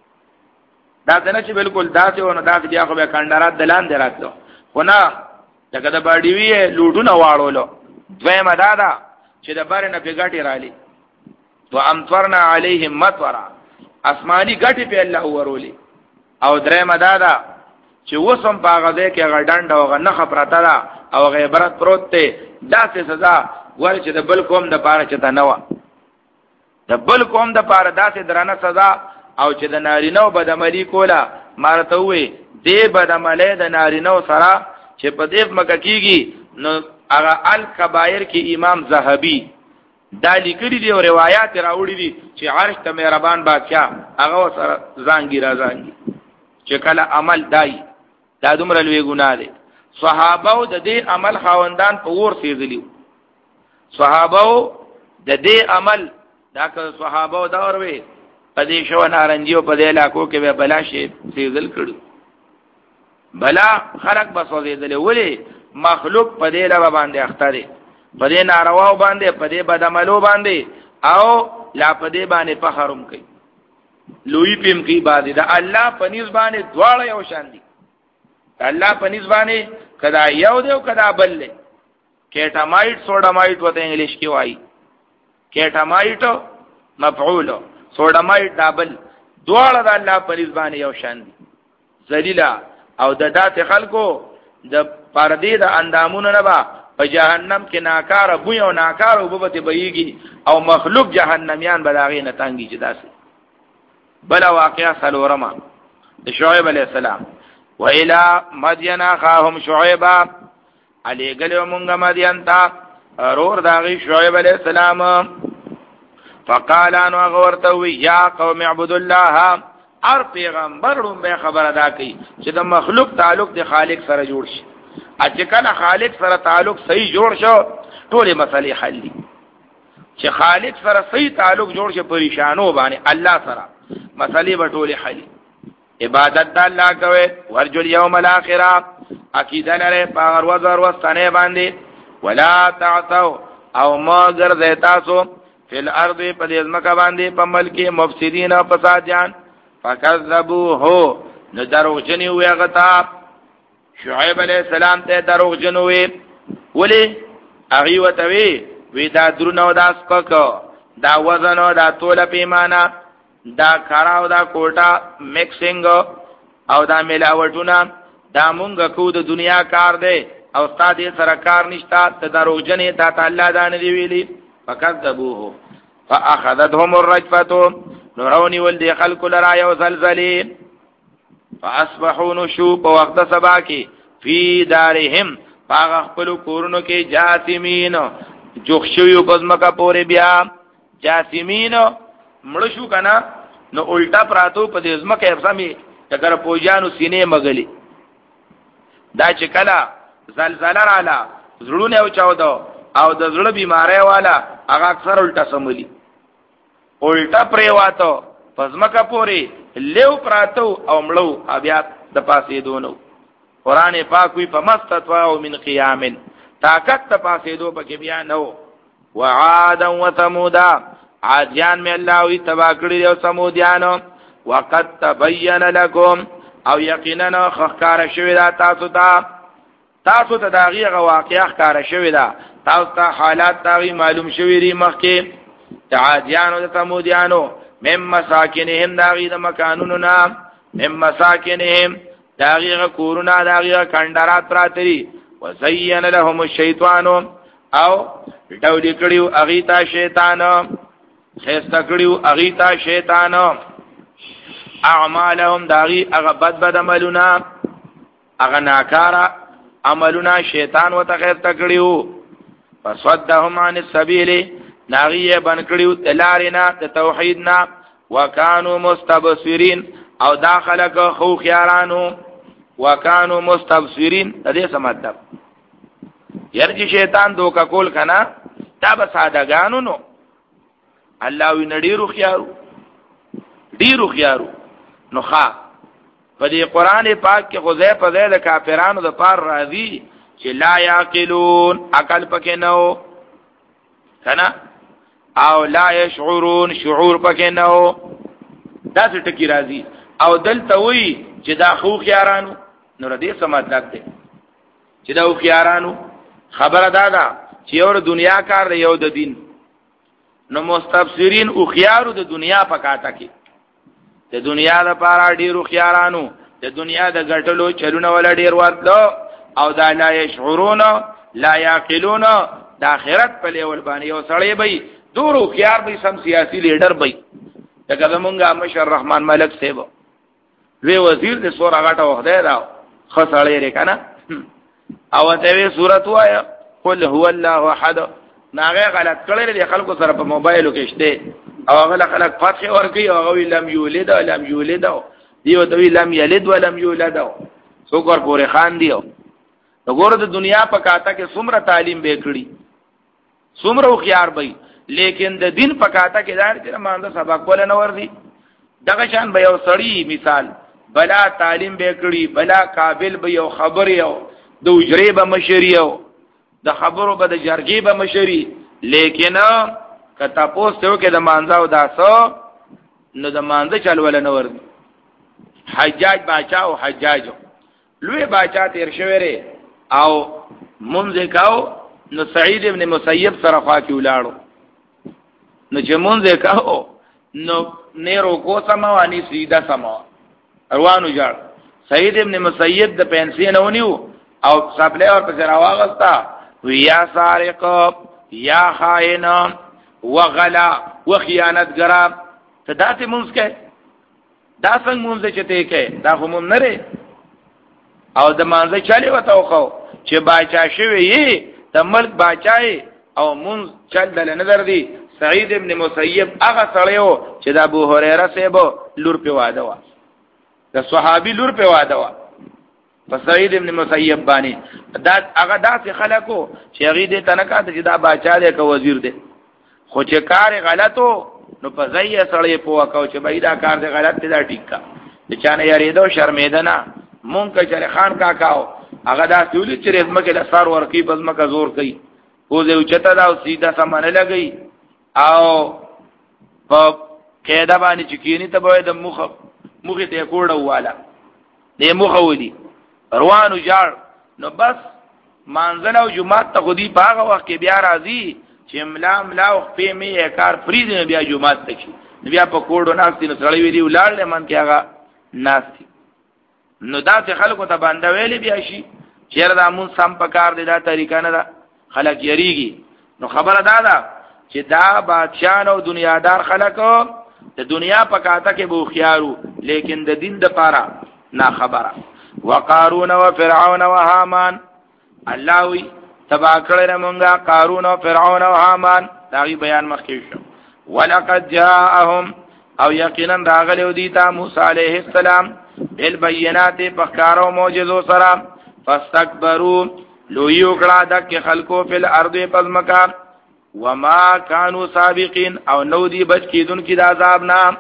دا څنګه چې بالکل داسې ونه داسې بیا خو به کندارات دلان دراتلو خو نه دغه د باډي وی لوډونه واړولو دویمه دادا چې د بار نه په ګټي رالي تو امطرنا علیهم مطرا اسماني ګټي په الله ورولي او درېمه دادا چې وسم په غزه کې غډنډ او غنه خبرته دا او غیبرت پروت ته داسې سزا ور چې د بل قوم د پاره چته نه و د بل قوم د پاره داسې درنه سزا او چې د نارینو بدعملی کولا مارته وي دې بدعملی د نارینو سره چې په دې مکه کېږي نو هغه الکبائر کې امام زاهبی دا لیکلي دی او روایت راوړي دي چې عرش ته مهربان بادشاہ هغه سره زانګي راځانګي چې کله عمل دای دا دومره لوی ګناه دی صحابه د دې عمل خاوندان په ور سیدلی صحابه د دې عمل دا که صحابه دا وروي په دې شو نارنجیو په دې علاقو کې به بلا شي سیدل کړو بلا خلق بسوځیدل ولی مخلوق په دې لاره باندې اختاره په دې نارواو باندې په دې بدعملو باندې او لا په دې باندې فخرم کوي لوی پم کی باندې دا الله په نس باندې دواړه یو شان دي الله په نس باندې کدا یو دی او کدا بل دی کیټامایټ سوډامایټ وته انګلیش کې وایي کیټامایټ مفعول سوډامایټ دابل دواړه د الله په نس باندې یو شان دي ذلیلا او د دات خلکو د پردې د اندامونو نه با په جهنم کې ناکار بو یو ناکار وبته بېږي او مخلوق جهنميان بلاغي نه تانګي چې داسې بلا واقعا سلورما د شعیب علیہ السلام و الى مدین اخاهم شعیبا علی گلو مونږه مدین تا رور داغي شعیب علیہ السلام فقال ان غورته یا قوم اعبدوا الله ار پیغمبرون به خبر ادا کوي چې د مخلوق تعلق د خالق سره جوړ شي اچې کله خالق سره تعلق صحیح جوړ شو ټولې مسلې حل دي چې خالق سره صحیح تعلق جوړ شي پریشانو باندې الله سره مسلې به ټولې حل عبادت د الله کوي ورجو اليوم الاخره عقیده لري په ورځ ورځ ستنه باندې ولا تعثوا او ما ګرځي تاسو فل ارض په دې ځمکه باندې په ملک مفسدين او فسادیان فکذبوه نو دروغ جنی وی غتا شعیب علیہ السلام ته دروغ جنو وی ولی اغي وتوی وی دا درنو دا سپک دا وزنو دا توله پیمانه دا کاراو دا کوټا میکسینګ او دا ملاوټونه دا مونږ کو د دنیا کار دی او ستاسو سره کار نشتا ته دروغ جنې تا الله دا نه دی ویلي فکذبوه فاخذتهم الرجفه نورونی ول دی خلق لرا یو زلزلی فاصبحوا نشو په وخت سبا کې فی دارهم باغ خپل کورونو کې جاثمین جوخشیو پزمکا پورې بیا جاثمین مړ شو کنه نو الټا پراتو په دې ځمکه افسامي تګر پوجانو سینې مغلی دا چې کله زلزلہ رااله زړونه او چاودو او د زړه بیماری والا هغه اکثر الټا سملی الټا پریواتو پزمکا پوری لیو پراتو او مړو بیا د پاسې دونو قران پاک وی فمستطاع من قیام طاقت د پاسې دو پکې بیا نو وعاد وثمود عادیان می الله وی تبا کړی او سمودیانو وقد تبین لكم او یقینا خخکار شوی دا تاسو ته تاسو ته داغي واقعیا ښکار شوی دا تاسو ته حالات داغي معلوم شوی ری مخکې تعادیانو د سمودیانو مم مساکنهم داغي د مکانونو نام مم مساکنهم داغي کورونه داغي کندرات راتري وزين لهم الشیطان او ډول کړیو اغیتا شیطان خسته کړیو اغیتا شیطان اعمالهم داغي هغه بد بد عملونه هغه ناکاره عملونه شیطان وته خسته کړیو فصدهم عن السبيل ناغیه بن کړیو تلارینا د توحیدنا وکانو مستبصرین او داخله خو خيارانو وکانو مستبصرین د دې څه مطلب یرجی شیطان دوکا کول کنا تا به سادهګانو نو الله وی نډیرو خيارو ډیرو خيارو نو ښا په دې قران پاک کې غزه په ځای د کافرانو د پار راضي چې لا یاقلون عقل پکې نو کنه او لا يشعرون شعور پکې نو دا څه ټکی راضي او دلته وی چې دا خو خيارانو نو ردی سمات ده چې دا خو خيارانو خبره دادا چې یو دنیا کار دی یو د دین نو مستبصرین او خيارو د دنیا پکاته کې د دنیا لپاره ډیرو خيارانو د دنیا د ګټلو چلونه ولا ډیر ورتلو او دا لا يشعرون لا يعقلون د آخرت په لیول باندې یو سړی به دورو خيار به سم سیاسي لیډر به دغه زمونږه مشر رحمان ملک صاحب وی وزیر د سور هغه ته وخت دی دا خسړی لري کنه او ته وی صورت وایا قل هو الله احد ناغه غلط کړل دي خلکو سره په موبایلو کې شته او هغه خلک فتح ورکی او هغه لم یولد لم یولد دیو دوی لم یلد ولم یولد څوکر پورې خان دیو وګوره د دنیا په کاته کې څومره تعلیم به کړی څومره خيار به لیکن د دین په کاته کې دار چې مانده سبق ول نه وردی دغه شان به یو سړی مثال بلا تعلیم به کړی بلا قابل به یو خبر یو د اجری به مشریو د خبرو به د جرګې به مشری لیکن کته پوسټو کې د مانځاو داسو نو د مانځ چلول نه ور حجاج باچا او حجاج لوی باچا تیر شویره او منځ کاو نو سعید ابن مسیب سره خوا کې ولاړو نو چې منځ کاو نو نیرو کو سما وانی سیدا سما روانو جاړ سعید ابن مسیب د پنسین ونیو او سپلې اور په راواغستا ویا سارق یا خائن وغلا وخیانتګر تداته مونږ کې دا څنګه مونږ چې ته کې دا هم نه لري او د مانځه چالي وته خو چې باچا شوی یې د ملک باچای او مونږ چل دل نظر دی سعید ابن مسیب هغه سړیو چې د ابو هريره سیبو لور په واده وا د صحابي لور په واده وا په سعید ابن مسیب باندې دا هغه داسې خلکو چې هغه دې تنکا چې دا باچا دی که وزیر دی خو چې کار غلطو نو په ځای سړی په وکاو چې بای دا کار دی غلط دی دا ټیک کا چې چانه یریدو شرمېده نه مونږ چې خان کاکاو هغه دا سولې چې رزمکه د سار ورکی پزمکه زور کوي او زه چته دا سیده سامان لګي او په کېدا باندې چې کینی ته به د مخ مخ ته کوړه واله دې مخ ودی روانو جاړ نو بس مانځل او جمعه ته خودي باغه وخت کې بیا راځي چې ملا ملا او په می کار فریض نه بیا جمعه ته شي بیا په کوړو ناستي نو سړی ویلی ولاړ لمن کې هغه ناستي نو دا څه خلکو ته باندې ویلې بیا شي چیرې دا مون سم پکار دی دا طریقه نه ده خلک یریږي نو خبره دا ده چې دا بادشاہ او دنیادار خلکو د دنیا پکاته کې بو خيارو لیکن د دین د پاره نا خبره وقارون وفرعون وهامان الله وی تبا کړل مونږه قارون او فرعون او هامان دا غي بیان مخکې شو ولقد جاءهم او یقینا راغلو دي تا موسی عليه السلام بالبينات بخارو معجزو سره فاستكبروا لو یوکړه دک خلقو فل ارض پزمکا وما كانوا سابقين او نو دي بچ کیدون کی د عذاب نام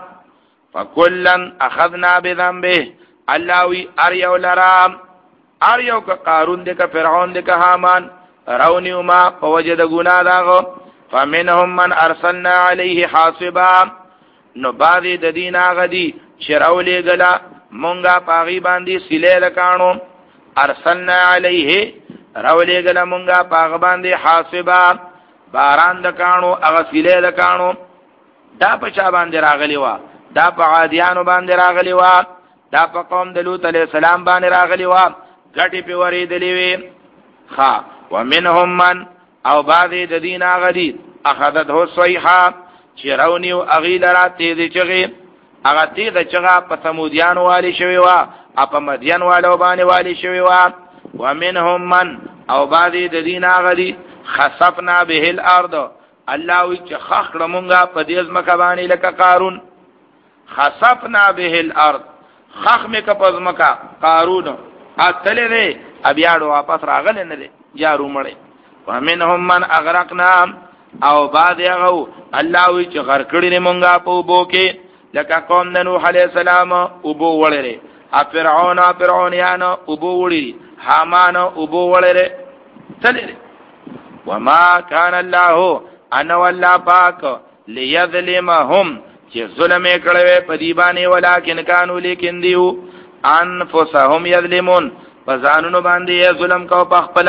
فكلن اخذنا بذنبه الله وی اریو لرام اریو کا قارون دک فرعون دک هامان رونیو ما فوجد گناه داغو فمنهم من ارسلنا عليه حاصبا نو بعضی د دینا غدی شراولی گلا مونگا پاغی باندی سیلے لکانو ارسلنا علیه رولی گلا مونگا پاغ باندی حاصبا باران دکانو اغا سیلے لکانو دا پا چا باندی راغلی وا دا پا عادیانو باندی راغلی وا دا پا قوم دلوت علیہ السلام باندی راغلی وا گٹی پی وری دلیوی خوا ومنهم من او بعضی د دین غدی اخذته الصیحه چرونیو اغیل را تیزی چغی اغا تیز چغا پا سمودیان والی شوی وا اپا مدین والو بانی والی شوی وا ومنهم من او بعضی د دین غدی خصفنا به الارض الله وی چې خخړ مونږه په دې ځمکه باندې لکه قارون خصفنا به الارض خخ مې کپز مکا قارون اتلې دې ابياړو واپس راغل نه دي جارو مړې ومنهم من اغرقنا او بعد هغه الله وی چې غر کړی نه مونږه په وبو کې لکه قوم د نوح علی السلام وبو وړره ا فرعون فرعونیان وبو وړي حامان وبو وړره تلره وما كان الله ان والله پاک ليظلمهم چې ظلم کړي په دی باندې ولکن کانوا لیکن دیو انفسهم یظلمون فزانونو باندې ظلم کو په خپل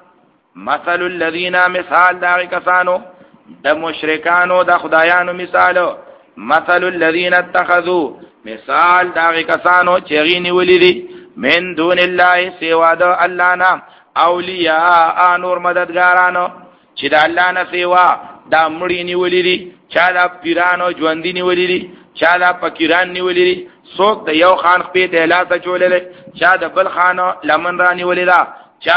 مثل الذين مثال دا کسانو د مشرکانو د خدایانو مثالو مثل الذين اتخذوا مثال دا کسانو چې غینی ولیدي من دون الله سوا د الله نه اولیاء نور مددګارانو چې د الله نه سوا دا مړی نیولې دي چا دا پیرانو ژوندۍ نیولې دي چا دا فقیران نیولې دي څوک د یو خان خپې ته لاته چولې چا د بل خان لمن را نیولې دا چا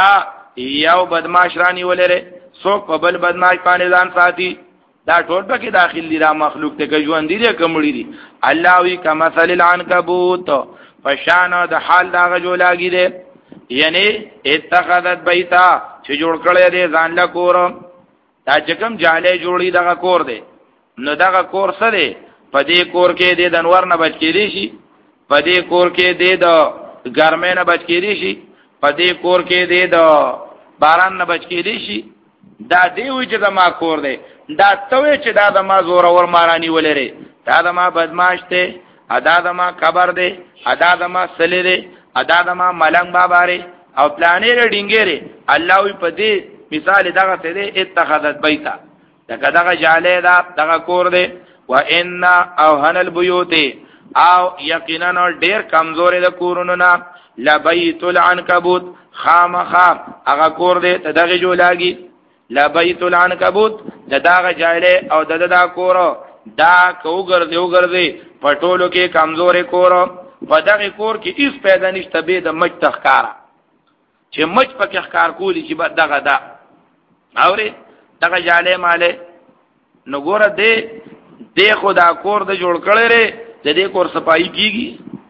یو بدمعاش را نیولې څوک په بل بدمعاش باندې ځان ساتي دا ټول پکې داخل دي را مخلوق ته ژوندۍ دي کمړي دي الله وی کمثل العنکبوت فشان د حال دا غجو لاګي دي یعنی اتخذت بیتا چې جوړ کړی دی ځان له کور دا چکم جاله جوړی دغه کور دی نو دغه کور څه دی په دې کور کې د انور نه بچ کېدی شي په دې کور کې د ګرمۍ نه بچ کېدی شي په دې کور کې د باران نه بچ کېدی شي دا دی وی چې د ما کور دی دا ته چې دا د ما زور اور مارانی ولري دا د ما بدمعاش دی ادا د ما قبر دی ادا د ما سلی دی ادا د ما ملنګ بابا ری او پلانې ډینګری الله وی په دې مثال دغه ته دې اتخذت بیتا دغه دغه جاله دا دغه کور دی و ان اوهن البيوت او یقینا ډیر کمزورې د کورونو نه لبیت العنکبوت خامخا هغه کور دی ته دغه جوړاږي لبیت العنکبوت دغه جاله او دغه کور دا کو ګرځي او ګرځي پټولو کې کمزورې کور په دغه کور کې هیڅ پیدا نشته به د مچ تخکارا چې مچ پکې ښکار کولی چې بد دغه دا اوري دغه جاله مالې نو ګوره دې دې خدا کور د جوړ کړي ره دې کور صفائی کیږي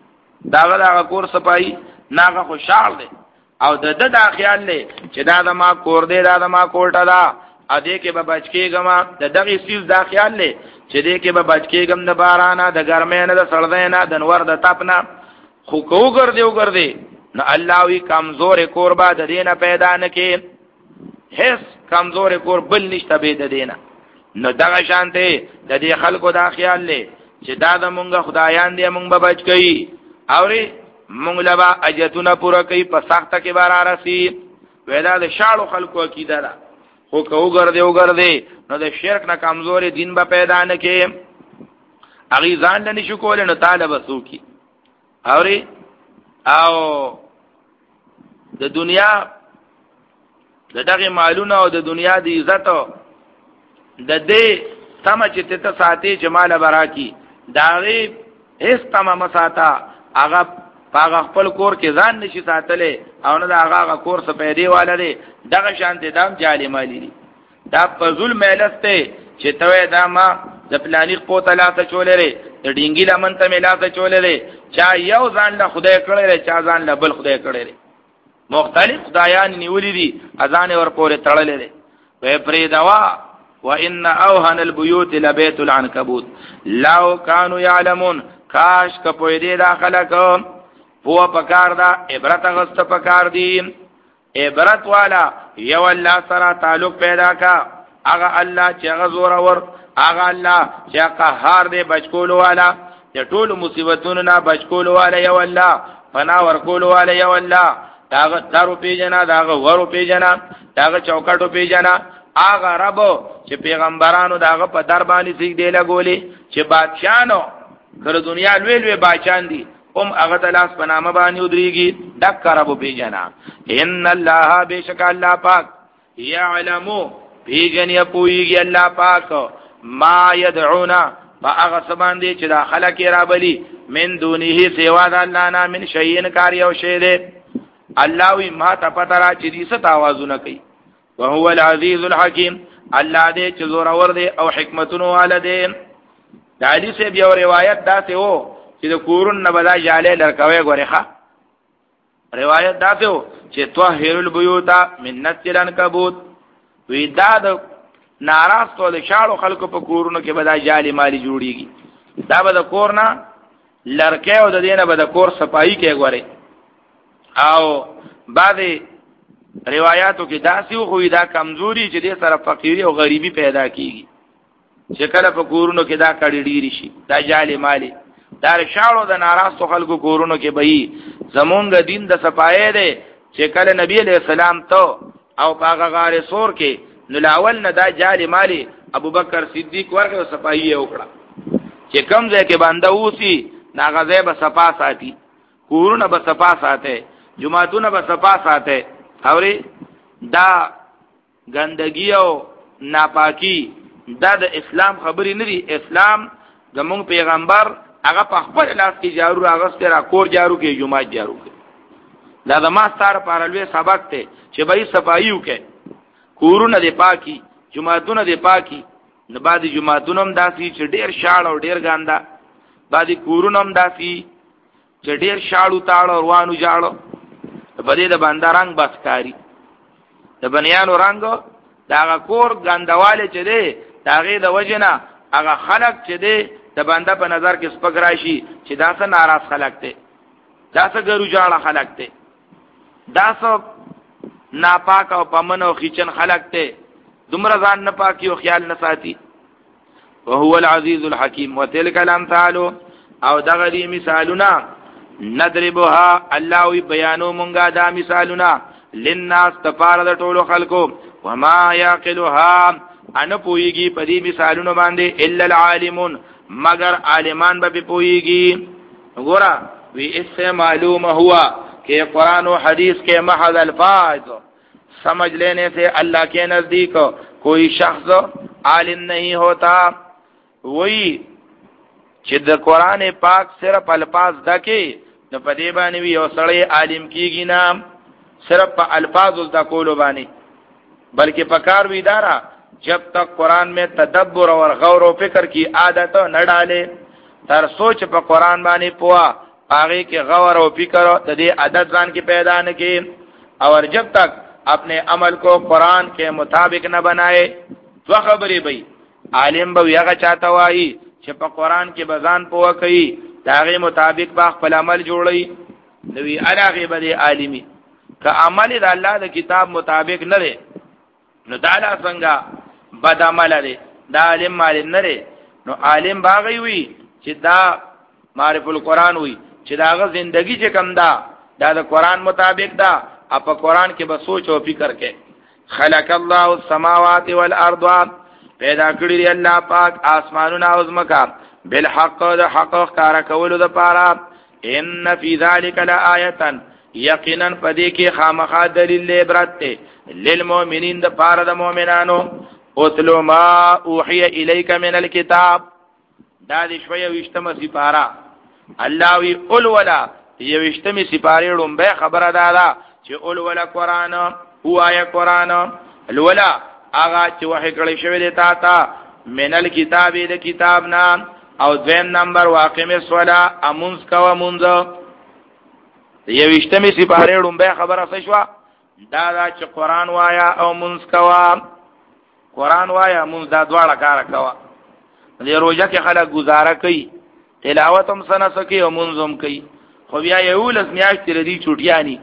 داغه دغه کور صفائی ناغه خوشحال دي او د د دا خیال لې چې دا د ما کور دې دا د ما کوټه دا ا دې کې به بچ کېګم د دغه سیز دا خیال لې چې دې کې به بچ کېګم د باران د ګرمۍ نه د سړدې نه د نور د تپ نه خو کو ګرځي او ګرځي نو الله وی کمزور کور با د دینه پیدا نه کې هیڅ کمزور کور بل نشته به د دینه نو دغه شانته د دې خلکو دا خیال لې چې دا د مونږه خدایان دې مونږ به بچ کړي اوري مونږ لبا اجتونه پوره کوي په سخته کې بار راسي ودا د شاړو خلکو عقیده ده خو کو ګرځي او ګرځي نو د شرک نه کمزور دین به پیدا نه کې اغي ځان نه نشو کولای نو طالب وسوکی اوري او د دنیا د دغه مالونه او د دنیا د عزت د دې تم چې ته ساتي جمال براکی داغي هیڅ تمام ساته هغه هغه خپل کور کې ځان نشي ساتلې او نه هغه کور څه پیدا والے دغه شان دي دام جالي مالی دي دا په ظلم ملسته چې ته دا ما د پلانې قوتلا ته چولې د ډینګی لمن ته ملاته چولې چا یو ځان له خدای کړی چا ځان له بل خدای کړی مختلف خدایان نیولې دي اذان ور پورې تړلې دي په پرې دوا وان اوهن البيوت لبيت العنكبوت لو كانوا يعلمون کاش کپوی دې داخله کوم هو پکار دا عبرت غست پکار دی عبرت والا یو الله سره تعلق پیدا کا هغه الله چې غزور اور هغه الله چې قهار دې بچکول والا د ټول مصیبتونو نه بچکول والا یو الله فنا ورکول والا یو الله داغه دارو پیجنا داغه ورو پیجنا داغه چوکاټو پیجنا هغه رب چې پیغمبرانو داغه په در باندې سیګ دی لګولې چې بادشاہانو کله دنیا لوی لوی بادشاہان دي ام هغه تلاس په نامه باندې ودرېږي دک رب پیجنا ان الله بشک الله پاک يعلمو پیجن پویږي الله پاک ما يدعونا فاغه سبان دي چې دا خلک را بلی من دونه سوا د الله نه من شيئن کار یو شی دی الله وی ما ته پته را چې دې ست आवाजونه کوي وهو العزيز الحكيم الله دې چې زور اور دی او حکمتونو والده د حدیث بیا روایت داسې وو چې د کورن نه بلا جاله لړکوي غورخه روایت داسې وو چې طاهر البيوت من نسل عنكبوت وی دا د ناراض ته شاړو خلکو په کورونو کې به دا جالي مالی جوړیږي دا به د کور نه لړکه او د دینه به د کور صفائی کې غوري او بعض روایتو کې داسې خو دا کمزوري چې د سره فقيري او غريبي پیدا کیږي چې کله په کورونو کې دا کړي ډيري شي دا جالي مالی دا شاړو د ناراض خلکو کورونو کې به زمونږ دین د صفای دی چې کله نبی عليه السلام ته او پاغه غار سور کې نو لاول نه دا جالي مالی ابو بکر صدیق ورغه صفای وکړه چې کم ځای کې باندې اوسي ناغزه به صفا ساتي کورونه به صفا ساته جمعهونه به صفا ساته اوري دا ګندګي او ناپاکي دا د اسلام خبرې نه دي اسلام زموږ پیغمبر هغه په خپل لاس کې جارو راغسته را کور جارو کې جمعه جارو کې دا د ما ستاره پارلوي سبق ته چې به صفایو کې کورونه دی پاکي جمعهونه دی پاکي نه بعد جمعهونه هم داسي چې ډېر شاړ او ډېر ګاندا بعد کورونه هم داسي چې ډېر شاړو تاړو روانو جاړو په دې د باندې رنگ بسکاری د بنیانو رنگ دا کور ګاندواله چې دی داغه د وجنه هغه خلق چې دی د باندې په نظر کې سپک راشي چې دا څه ناراض خلق دی دا څه ګرو جاړه خلق دی دا څه ناپاک او پمن او خيچن خلق دی دومره ځان نه پاکي او خیال نه ساتي وهو العزيز الحكيم وتلك الامثال او دغه دي مثالنا ندربها الله وی بیانو مونږه دا مثالنا للناس تفار د ټولو خلکو وما يعقلها ان پويږي په دې مثالونو باندې الا العالمون مگر عالمان به پويږي وګوره وی اس معلوم ہوا کہ قرآن و حدیث کے محض الفاظ سمجھ لینے سے اللہ کے نزدیک کوئی شخص عالم نہیں ہوتا وہی چې د قرآن پاک صرف الفاظ دکې نو په دې باندې وی او سړی عالم کیږي نه صرف په الفاظ د کولو باندې بلکہ پکار وی دارا جب تک قرآن میں تدبر اور غور و فکر کی عادت نہ ڈالے تر سوچ په قرآن باندې پوا آگے کے غور و فکر د دې عادت ځان کې پیدا نه کی اور جب تک اپنے عمل کو قرآن کے مطابق نہ بنائے تو خبرې بئی عالم به هغه چاته وایي چې په قرآن کې بزان پوه کوي داغه مطابق با خپل عمل جوړي نوې علاقه به عالمي که عمل د الله د کتاب مطابق نه لري نو تعالی څنګه بد عمل لري دا عالم مال نه لري نو عالم باغی وي چې دا معرفت القرآن وي چې داغه زندگی چې کم دا دا د قرآن مطابق دا اپ قرآن کې به سوچ او فکر کې خلق الله السماوات والارض پیدا کړی دی الله پاک اسمانونه او زمکا بالحق د حق کار کولو د پاره ان فی ذلک لآیه یقینا پدې کې خامخا دلیل عبرت ته للمؤمنین د پاره د مؤمنانو اتلو ما اوحی الیک من الكتاب دا دې شویه وشتمه سپارا الله وی اول ولا یو وشتمه سپارې رومبه خبره ده چې اول ولا قران هو آیا قران الولا اغا چې وحی کړی شوی دی تا تا من الكتاب د کتاب نام او دویم نمبر واقم الصلاه امونز کوا مونږ یو وشتمه سپارې رومبه خبره څه شو دا دا چې قران وایا او مونږ کوا قران وایا مونږ دا دواړه کار کوا دې روزه کې خلک گزاره کوي تلاوت هم سنه سکی او مونږ هم کوي خو بیا یو لس میاشتې ردی چټیانی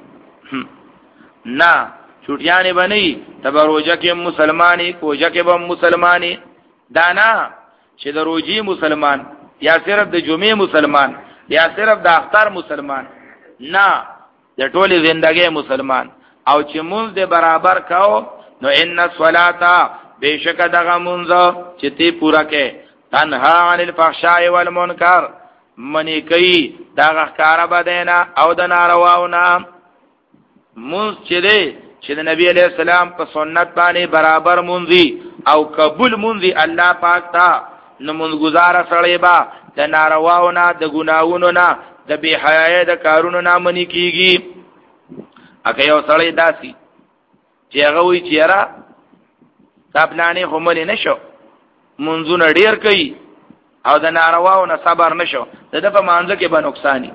نه چټیانی بنئ تبروجه کې مسلمانی کوجه کې به مسلمانی دانا چې د روزي مسلمان یا صرف د جمعې مسلمان یا صرف د اختر مسلمان نه د ټولې ژوندۍ مسلمان او چې مونږ دې برابر کاو نو ان الصلاه بیشک دغه مونږ چې تی پورا کې تنها عن الفحشاء والمنکر منی کوي دغه کار بدینا او د نارواونه مونږ چې دې چې د نبی علیہ السلام په سنت باندې برابر مونږی او قبول مونږی الله پاک تا نو مونږ گزاره سړی با د نارواونه د ګناوونو نه د بی حیاي د کارونو نه منی کیږي اګه یو سړی داسي چې هغه وی چیرې تا پلانې هملې نشو منځونه ډیر کوي او د نارواو نه صبر نشو د په مانځ کې به نقصانی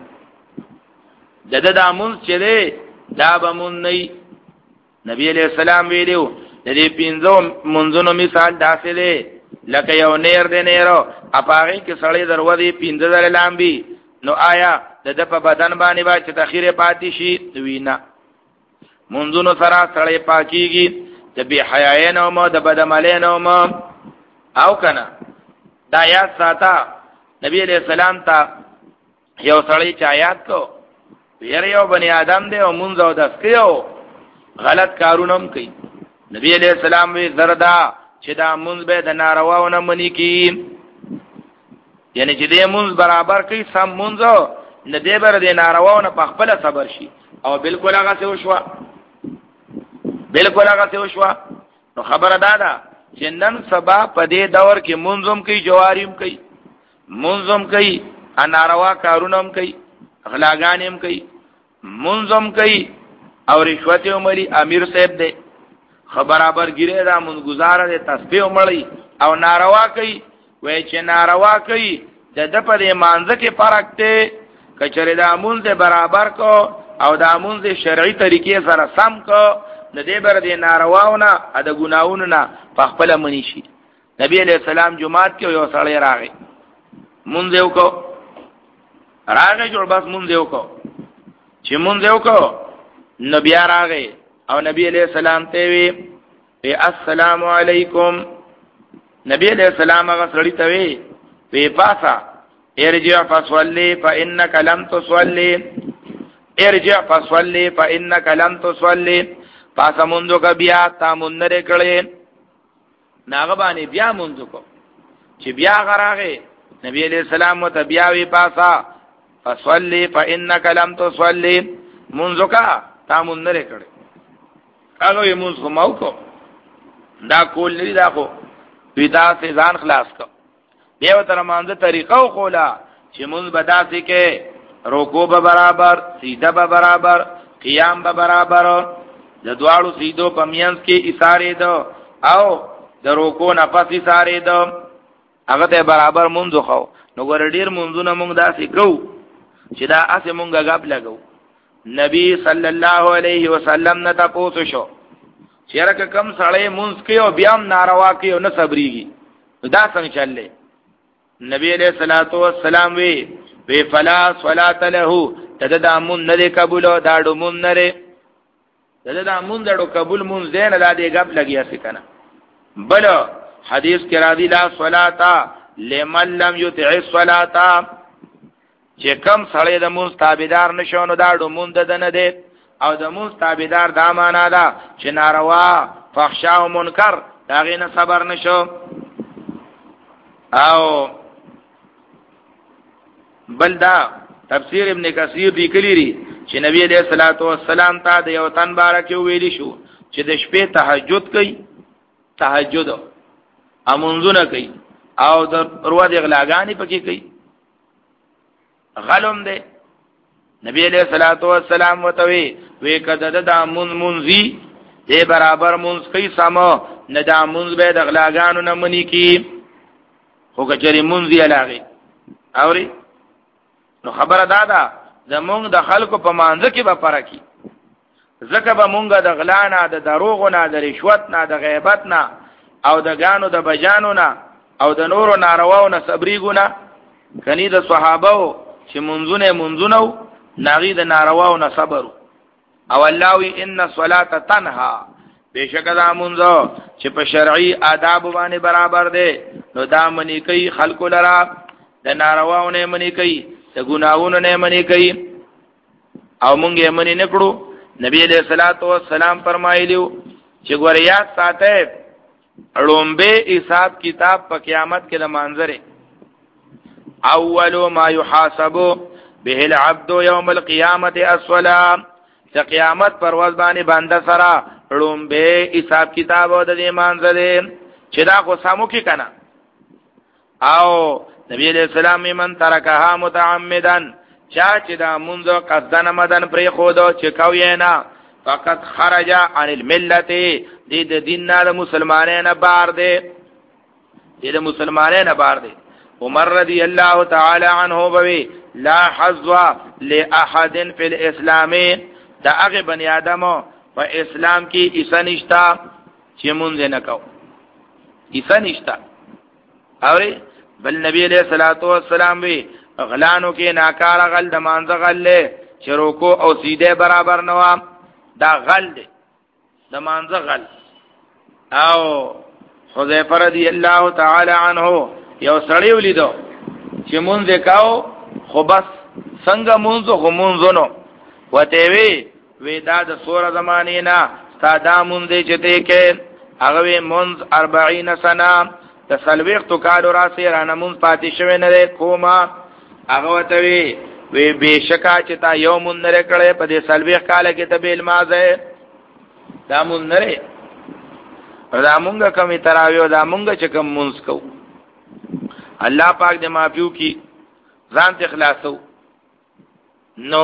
د د د امون چې دا به مون نه نبی علیہ السلام ویلو د دې پینځو منځونو مثال داسې دی لکه یو نیر دی نیرو اپاغې کې سړی دروازې پینځه ځله لامبي نو آیا د د په بدن باندې با چې تخیره پاتې شي وینا منځونو سره سړی پاکيږي د بی حیاي نه مو د بدعملۍ نه مو او کنه دا یاد ساته نبی علیہ السلام ته یو سړی چې آیات کو ویره یو بنی آدم دی او مونږ او داس کيو غلط کارونه کوي نبی علیہ السلام وی زردا چې دا مونږ به د نارواونه منی کی یعنی چې دې مونږ برابر کوي سم مونږ نه دې بر دې نارواونه په خپل صبر شي او بالکل هغه څه وشوا بالکل هغه څه وشوا نو خبره دادا چې نن سبا په دې دور کې مونږم کوي جواریم کوي مونږم کوي اناروا کارونم کوي غلاګانیم کوي مونږم کوي او رشوت عملی امیر صاحب دې خبرابر ګیره دا مونږ گزاره دې تسبیح مړی او ناروا کوي وای چې ناروا کوي د د په دې مانزه کې فرق ته کچره دا مونږ برابر کو او دا مونږ شرعي طریقې سره سم کو د دې بر دې نارواونه د ګناوونو نه په خپل منی شي نبی علیہ السلام جمعات کې یو سړی راغی مونږ یو کو راغی جوړ بس مونږ یو کو چې مونږ یو کو نبی راغی او نبی علیہ السلام ته وی وی السلام علیکم نبی علیہ السلام هغه سړی ته وی وی پاسا ارجع فصلی فانك لم تصلي ارجع فصلی فانك لم تصلي پاسا مونږ کا بیا تا مونږ نه کړې ناغه باندې بیا مونږ کو چې بیا غراغه نبی علیہ السلام ته بیا وی پاسا فصلی فانك لم تصلي مونږ کا تا مونږ نه کړې هغه یې مونږ کومو کو دا کول نه دا خو پیدا سے ځان خلاص کو بیا تر مانځه طریقو خولا چې مونږ بداسي کې رکوع به برابر سیده به برابر قیام به برابر د دواړو سیدو په میانس کې اشاره ده او د رکوع نه پس اشاره ده هغه ته برابر مونږ خو نو ګور ډیر مونږونه مونږ داسې کو چې دا اسه مونږه غاب لګو نبی صلی الله علیه وسلم نه تاسو شو چیرې کم سړی مونږ کې او بیا ناروا کې او نه صبرېږي دا څنګه چلې نبی علیہ الصلوۃ والسلام وی وی فلا صلاه له تددا مون نه قبول دا ډو مون نه تددا مون دا ډو قبول مون زین لا دې غب لګیا سي کنه بل حدیث کې را دي لا صلاه لمن لم يطع الصلاه چې کم سړی د مون تابعدار نشونه دا ډو مون د نه دی او د مون تابعدار دا معنا ده چې ناروا فحشا او منکر دا غینه صبر نشو او بل دا تفسیر ابن کثیر لیکلی دی چې نبی علیہ الصلوۃ والسلام ته د یو تن بارکه ویلی شو چې د شپې تهجد کوي تهجد امونځونه کوي او د ورځې غلاګانی پکې کوي غلم دی نبی علیہ الصلوۃ والسلام وتوی وی کده د امون منزی دې برابر منز کوي سمو نه د امونځ به د غلاګانو نه منی کی خو کچری منزی علاغه اوري نو خبره دادا زمونږ د خلکو په مانځ کې به فرقي زکه به مونږ د غلانا د دروغ نه د رشوت نه د غیبت نه او د غانو د بجانو نه او د نورو نارواو نه صبرېګو نه کني د صحابه چې منځونه منځونو ناغي د نارواو نه صبر او الله وی ان الصلاه تنها بشکدا منځو چې په شرعي آداب باندې برابر دي نو دا منی کوي خلکو لرا د نارواو نه منی کوي د ګناوونو نه منی کوي او مونږ یې منی نکړو نبی علیہ الصلوۃ والسلام فرمایلیو چې ګوریا ساته اړومبه حساب کتاب په قیامت کې د منظره اول ما يحاسب به العبد يوم القيامه الصلاه چې قیامت پر ورځ باندې بنده سره اړومبه حساب کتاب د دې منظره چې دا کو سمو کې کنه او نبی علیہ السلام من ترکها متعمدا چا چې دا منځ قصدن مدن پرې خودو چې کوي نه فقط خرج عن الملت دې د دین نه مسلمانانه بار دي دې د مسلمانانه بار دي عمر رضی الله تعالی عنه بوي لا حظ لاحد فی الاسلام دا هغه بنی ادمو په اسلام کې ایسه نشتا چې مونږ نه کو کیسه نشتا اوري بل نبی علیہ الصلوۃ والسلام وی غلانو کې ناکار غل د مانځ غل له چروکو او سیده برابر نوا دا غل دی د مانځ غل او حذیفه رضی الله تعالی عنہ یو سړی ولیدو چې مونږ وکاو خو بس څنګه مونږ خو مونږ نو وته وی وی دا د سور زمانه نه ساده مونږ چې ته کې هغه وی مونږ أربعين سنه د سلويختو کالو راسي رانه مونږ پاتې شوی نه کومه هغه وته وی وی بشکا چې تا یو مونږ نه کړې په دې سلويخ کال کې ته بیل مازه دا مونږ نه دا مونږه کمی تراویو دا مونږه چې کوم مونږ کو الله پاک دې معفو کی ځان ته خلاصو نو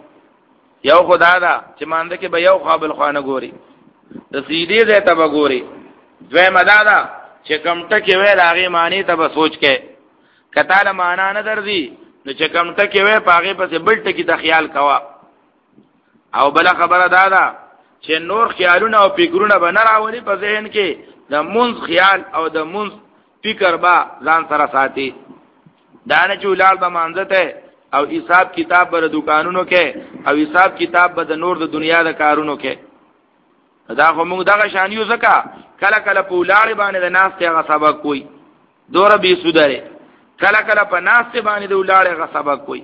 یو خدا دا چې مانده کې به یو قابل خانه ګوري د سیدی دې ته به ګوري دوی مدادا چې کم ټکي وې هغه معنی ته به سوچ کې کته له معنا نه درځي نو چې کم ټکي وې پاغه پسې بل ټکی ته خیال کوا او بل خبره دادا چې نور خیالونه او فکرونه به نه راولي په ذهن کې د مونږ خیال او د مونږ فکر با ځان سره ساتي دا نه چې ولال به مانځته او حساب کتاب بر دکانونو کې او حساب کتاب به د نور د دنیا د کارونو کې دا خو موږ دغه شانیو زکا کله کله په ولال باندې د ناس ته غصبه کوي دوره به سودره کله کله په ناس ته باندې د ولال غصبه کوي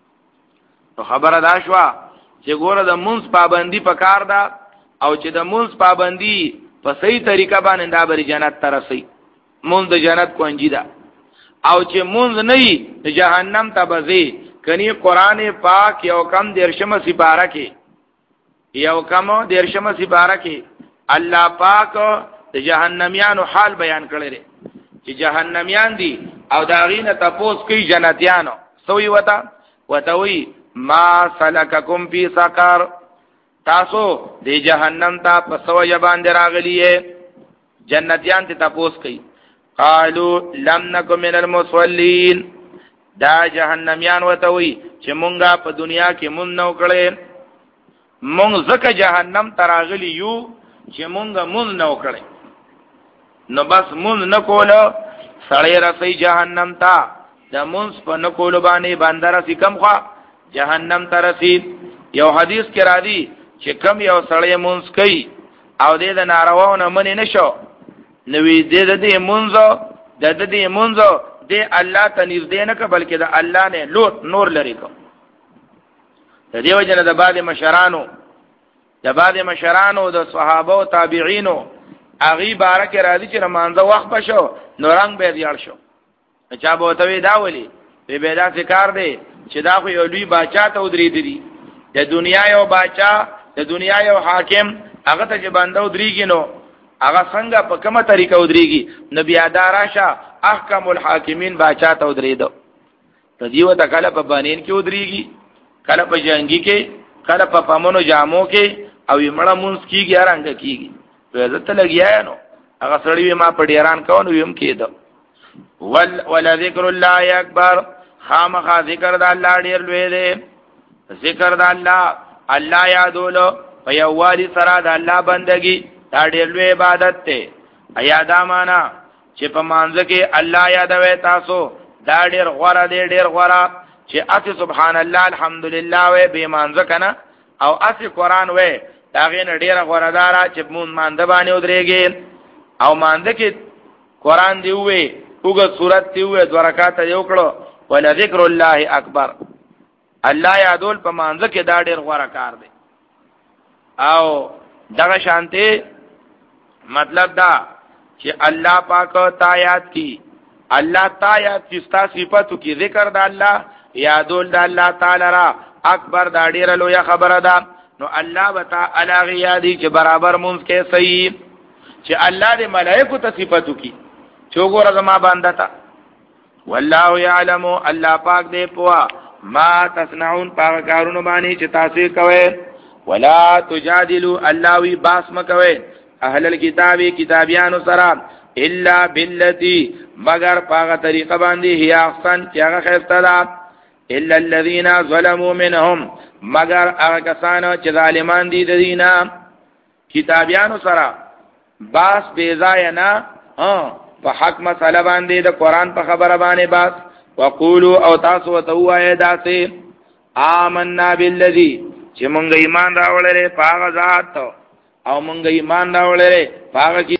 نو خبره دا شو چې ګوره د مونږ پابندي پکار دا او چې د مونږ پابندي په صحیح طریقه باندې دا بری جنت ته رسي مونږ د جنت کوانجی دا او چې مونږ نه یې د جهنم ته بځي کني قران پاک یو کم درشمه سپاره کې یو کم درشمه سپاره کې الله پاک د جهنميانو حال بیان کړی دی چې جهنميان دي او دا غینه تاسو کوي جنتیانو سوې وتا وتوي ما سلککم فی سقر تاسو د جهنم ته په سوې باندې راغلیه جنتیان ته تاسو کوي قالوا لم نكن من المصلين دا جهنميان وتوي چې مونږه په دنیا کې مونږ نو کړې مونږ زکه جهنم تراغلی یو چې مونږه مونږ نو کړې نو بس مونږ نه کوله سړی رسي جهنم ته د مونږ په نه کول باندې باندې رسي کم خوا جهنم ته رسي یو حدیث کې را دي چې کم یو سړی مونږ کوي او دې د نارواو نه منې نشو نوې دې دې مونږ د دې مونږ دې الله ته نږدې نه ک بلکې د الله نه لوټ نور لري کو د دې وجنه د بعد مشرانو د بعد مشرانو د صحابه او تابعینو اغي بارک راضي چې رمانځه وخت بشو نو رنگ به دیال شو چا به توی دا ولي به به دا ذکر دی چې دا خو یو لوی باچا ته ودرې دي د دنیا یو باچا د دنیا یو حاکم هغه ته چې باندې ودرېږي نو هغه څنګه په کومه طریقه ودرېږي نبی اداراشه احکم الحاکمین باچا ته ودرېدو ته دیو ته کله په بانین کې ودرېږي کله په جنگي کې کله په پامونو جامو کې او یمړه مونږ کیږي رنګ کیږي په عزت لګیا نو هغه سړی ما په ډیران کوو یم کېدو ول ولا ذکر الله اکبر خامخا ذکر د الله ډیر لوی دی ذکر د الله الله یادولو په یووالي سره د الله بندگی دا ډیر لوی عبادت ته ایا دا معنا چې په مانځ کې الله یادوي تاسو دا ډیر غوړه دی ډیر غوړه چې اته سبحان الله الحمدلله و به مانځ کنه او اته قران و دا غین ډیر غوړه دارا چې مون مانځ باندې ودرېږي او مانځ کې قران دی وې وګه صورت دی وې د ورکات یو کړو ولا ذکر الله اکبر الله یادول په مانځ کې دا ډیر غوړه کار دی او دغه شانته مطلب دا چې الله پاک تا یاد کی الله تا یاد کی ستا صفاتو کی ذکر د الله یادول د الله تعالی را اکبر دا ډیر لوی خبره ده نو الله وتا الاغ یادی چې برابر مونږ کې صحیح چې الله دې ملائکه ته صفاتو کی چوغور زما باندې تا والله يعلم الله پاک دې پوا ما تصنعون پاک کارونه باندې چې تاسو کوي ولا تجادلوا الله وی باس مکوي اهل الكتاب کتابیانو سره الا بالتي مگر پاغه طریقه باندې هي احسن چې هغه خسته ده الا الذين ظلموا منهم مگر هغه کسانو چې ظالمان دي د دینه کتابیانو سره باس بیزای نه په حق مسله باندې د قران په خبره باندې باس وقولو او تاسو وتوای داسې آمنا بالذی چې مونږ ایمان راوړل په هغه ذات او مونږ ایمان راوړل په هغه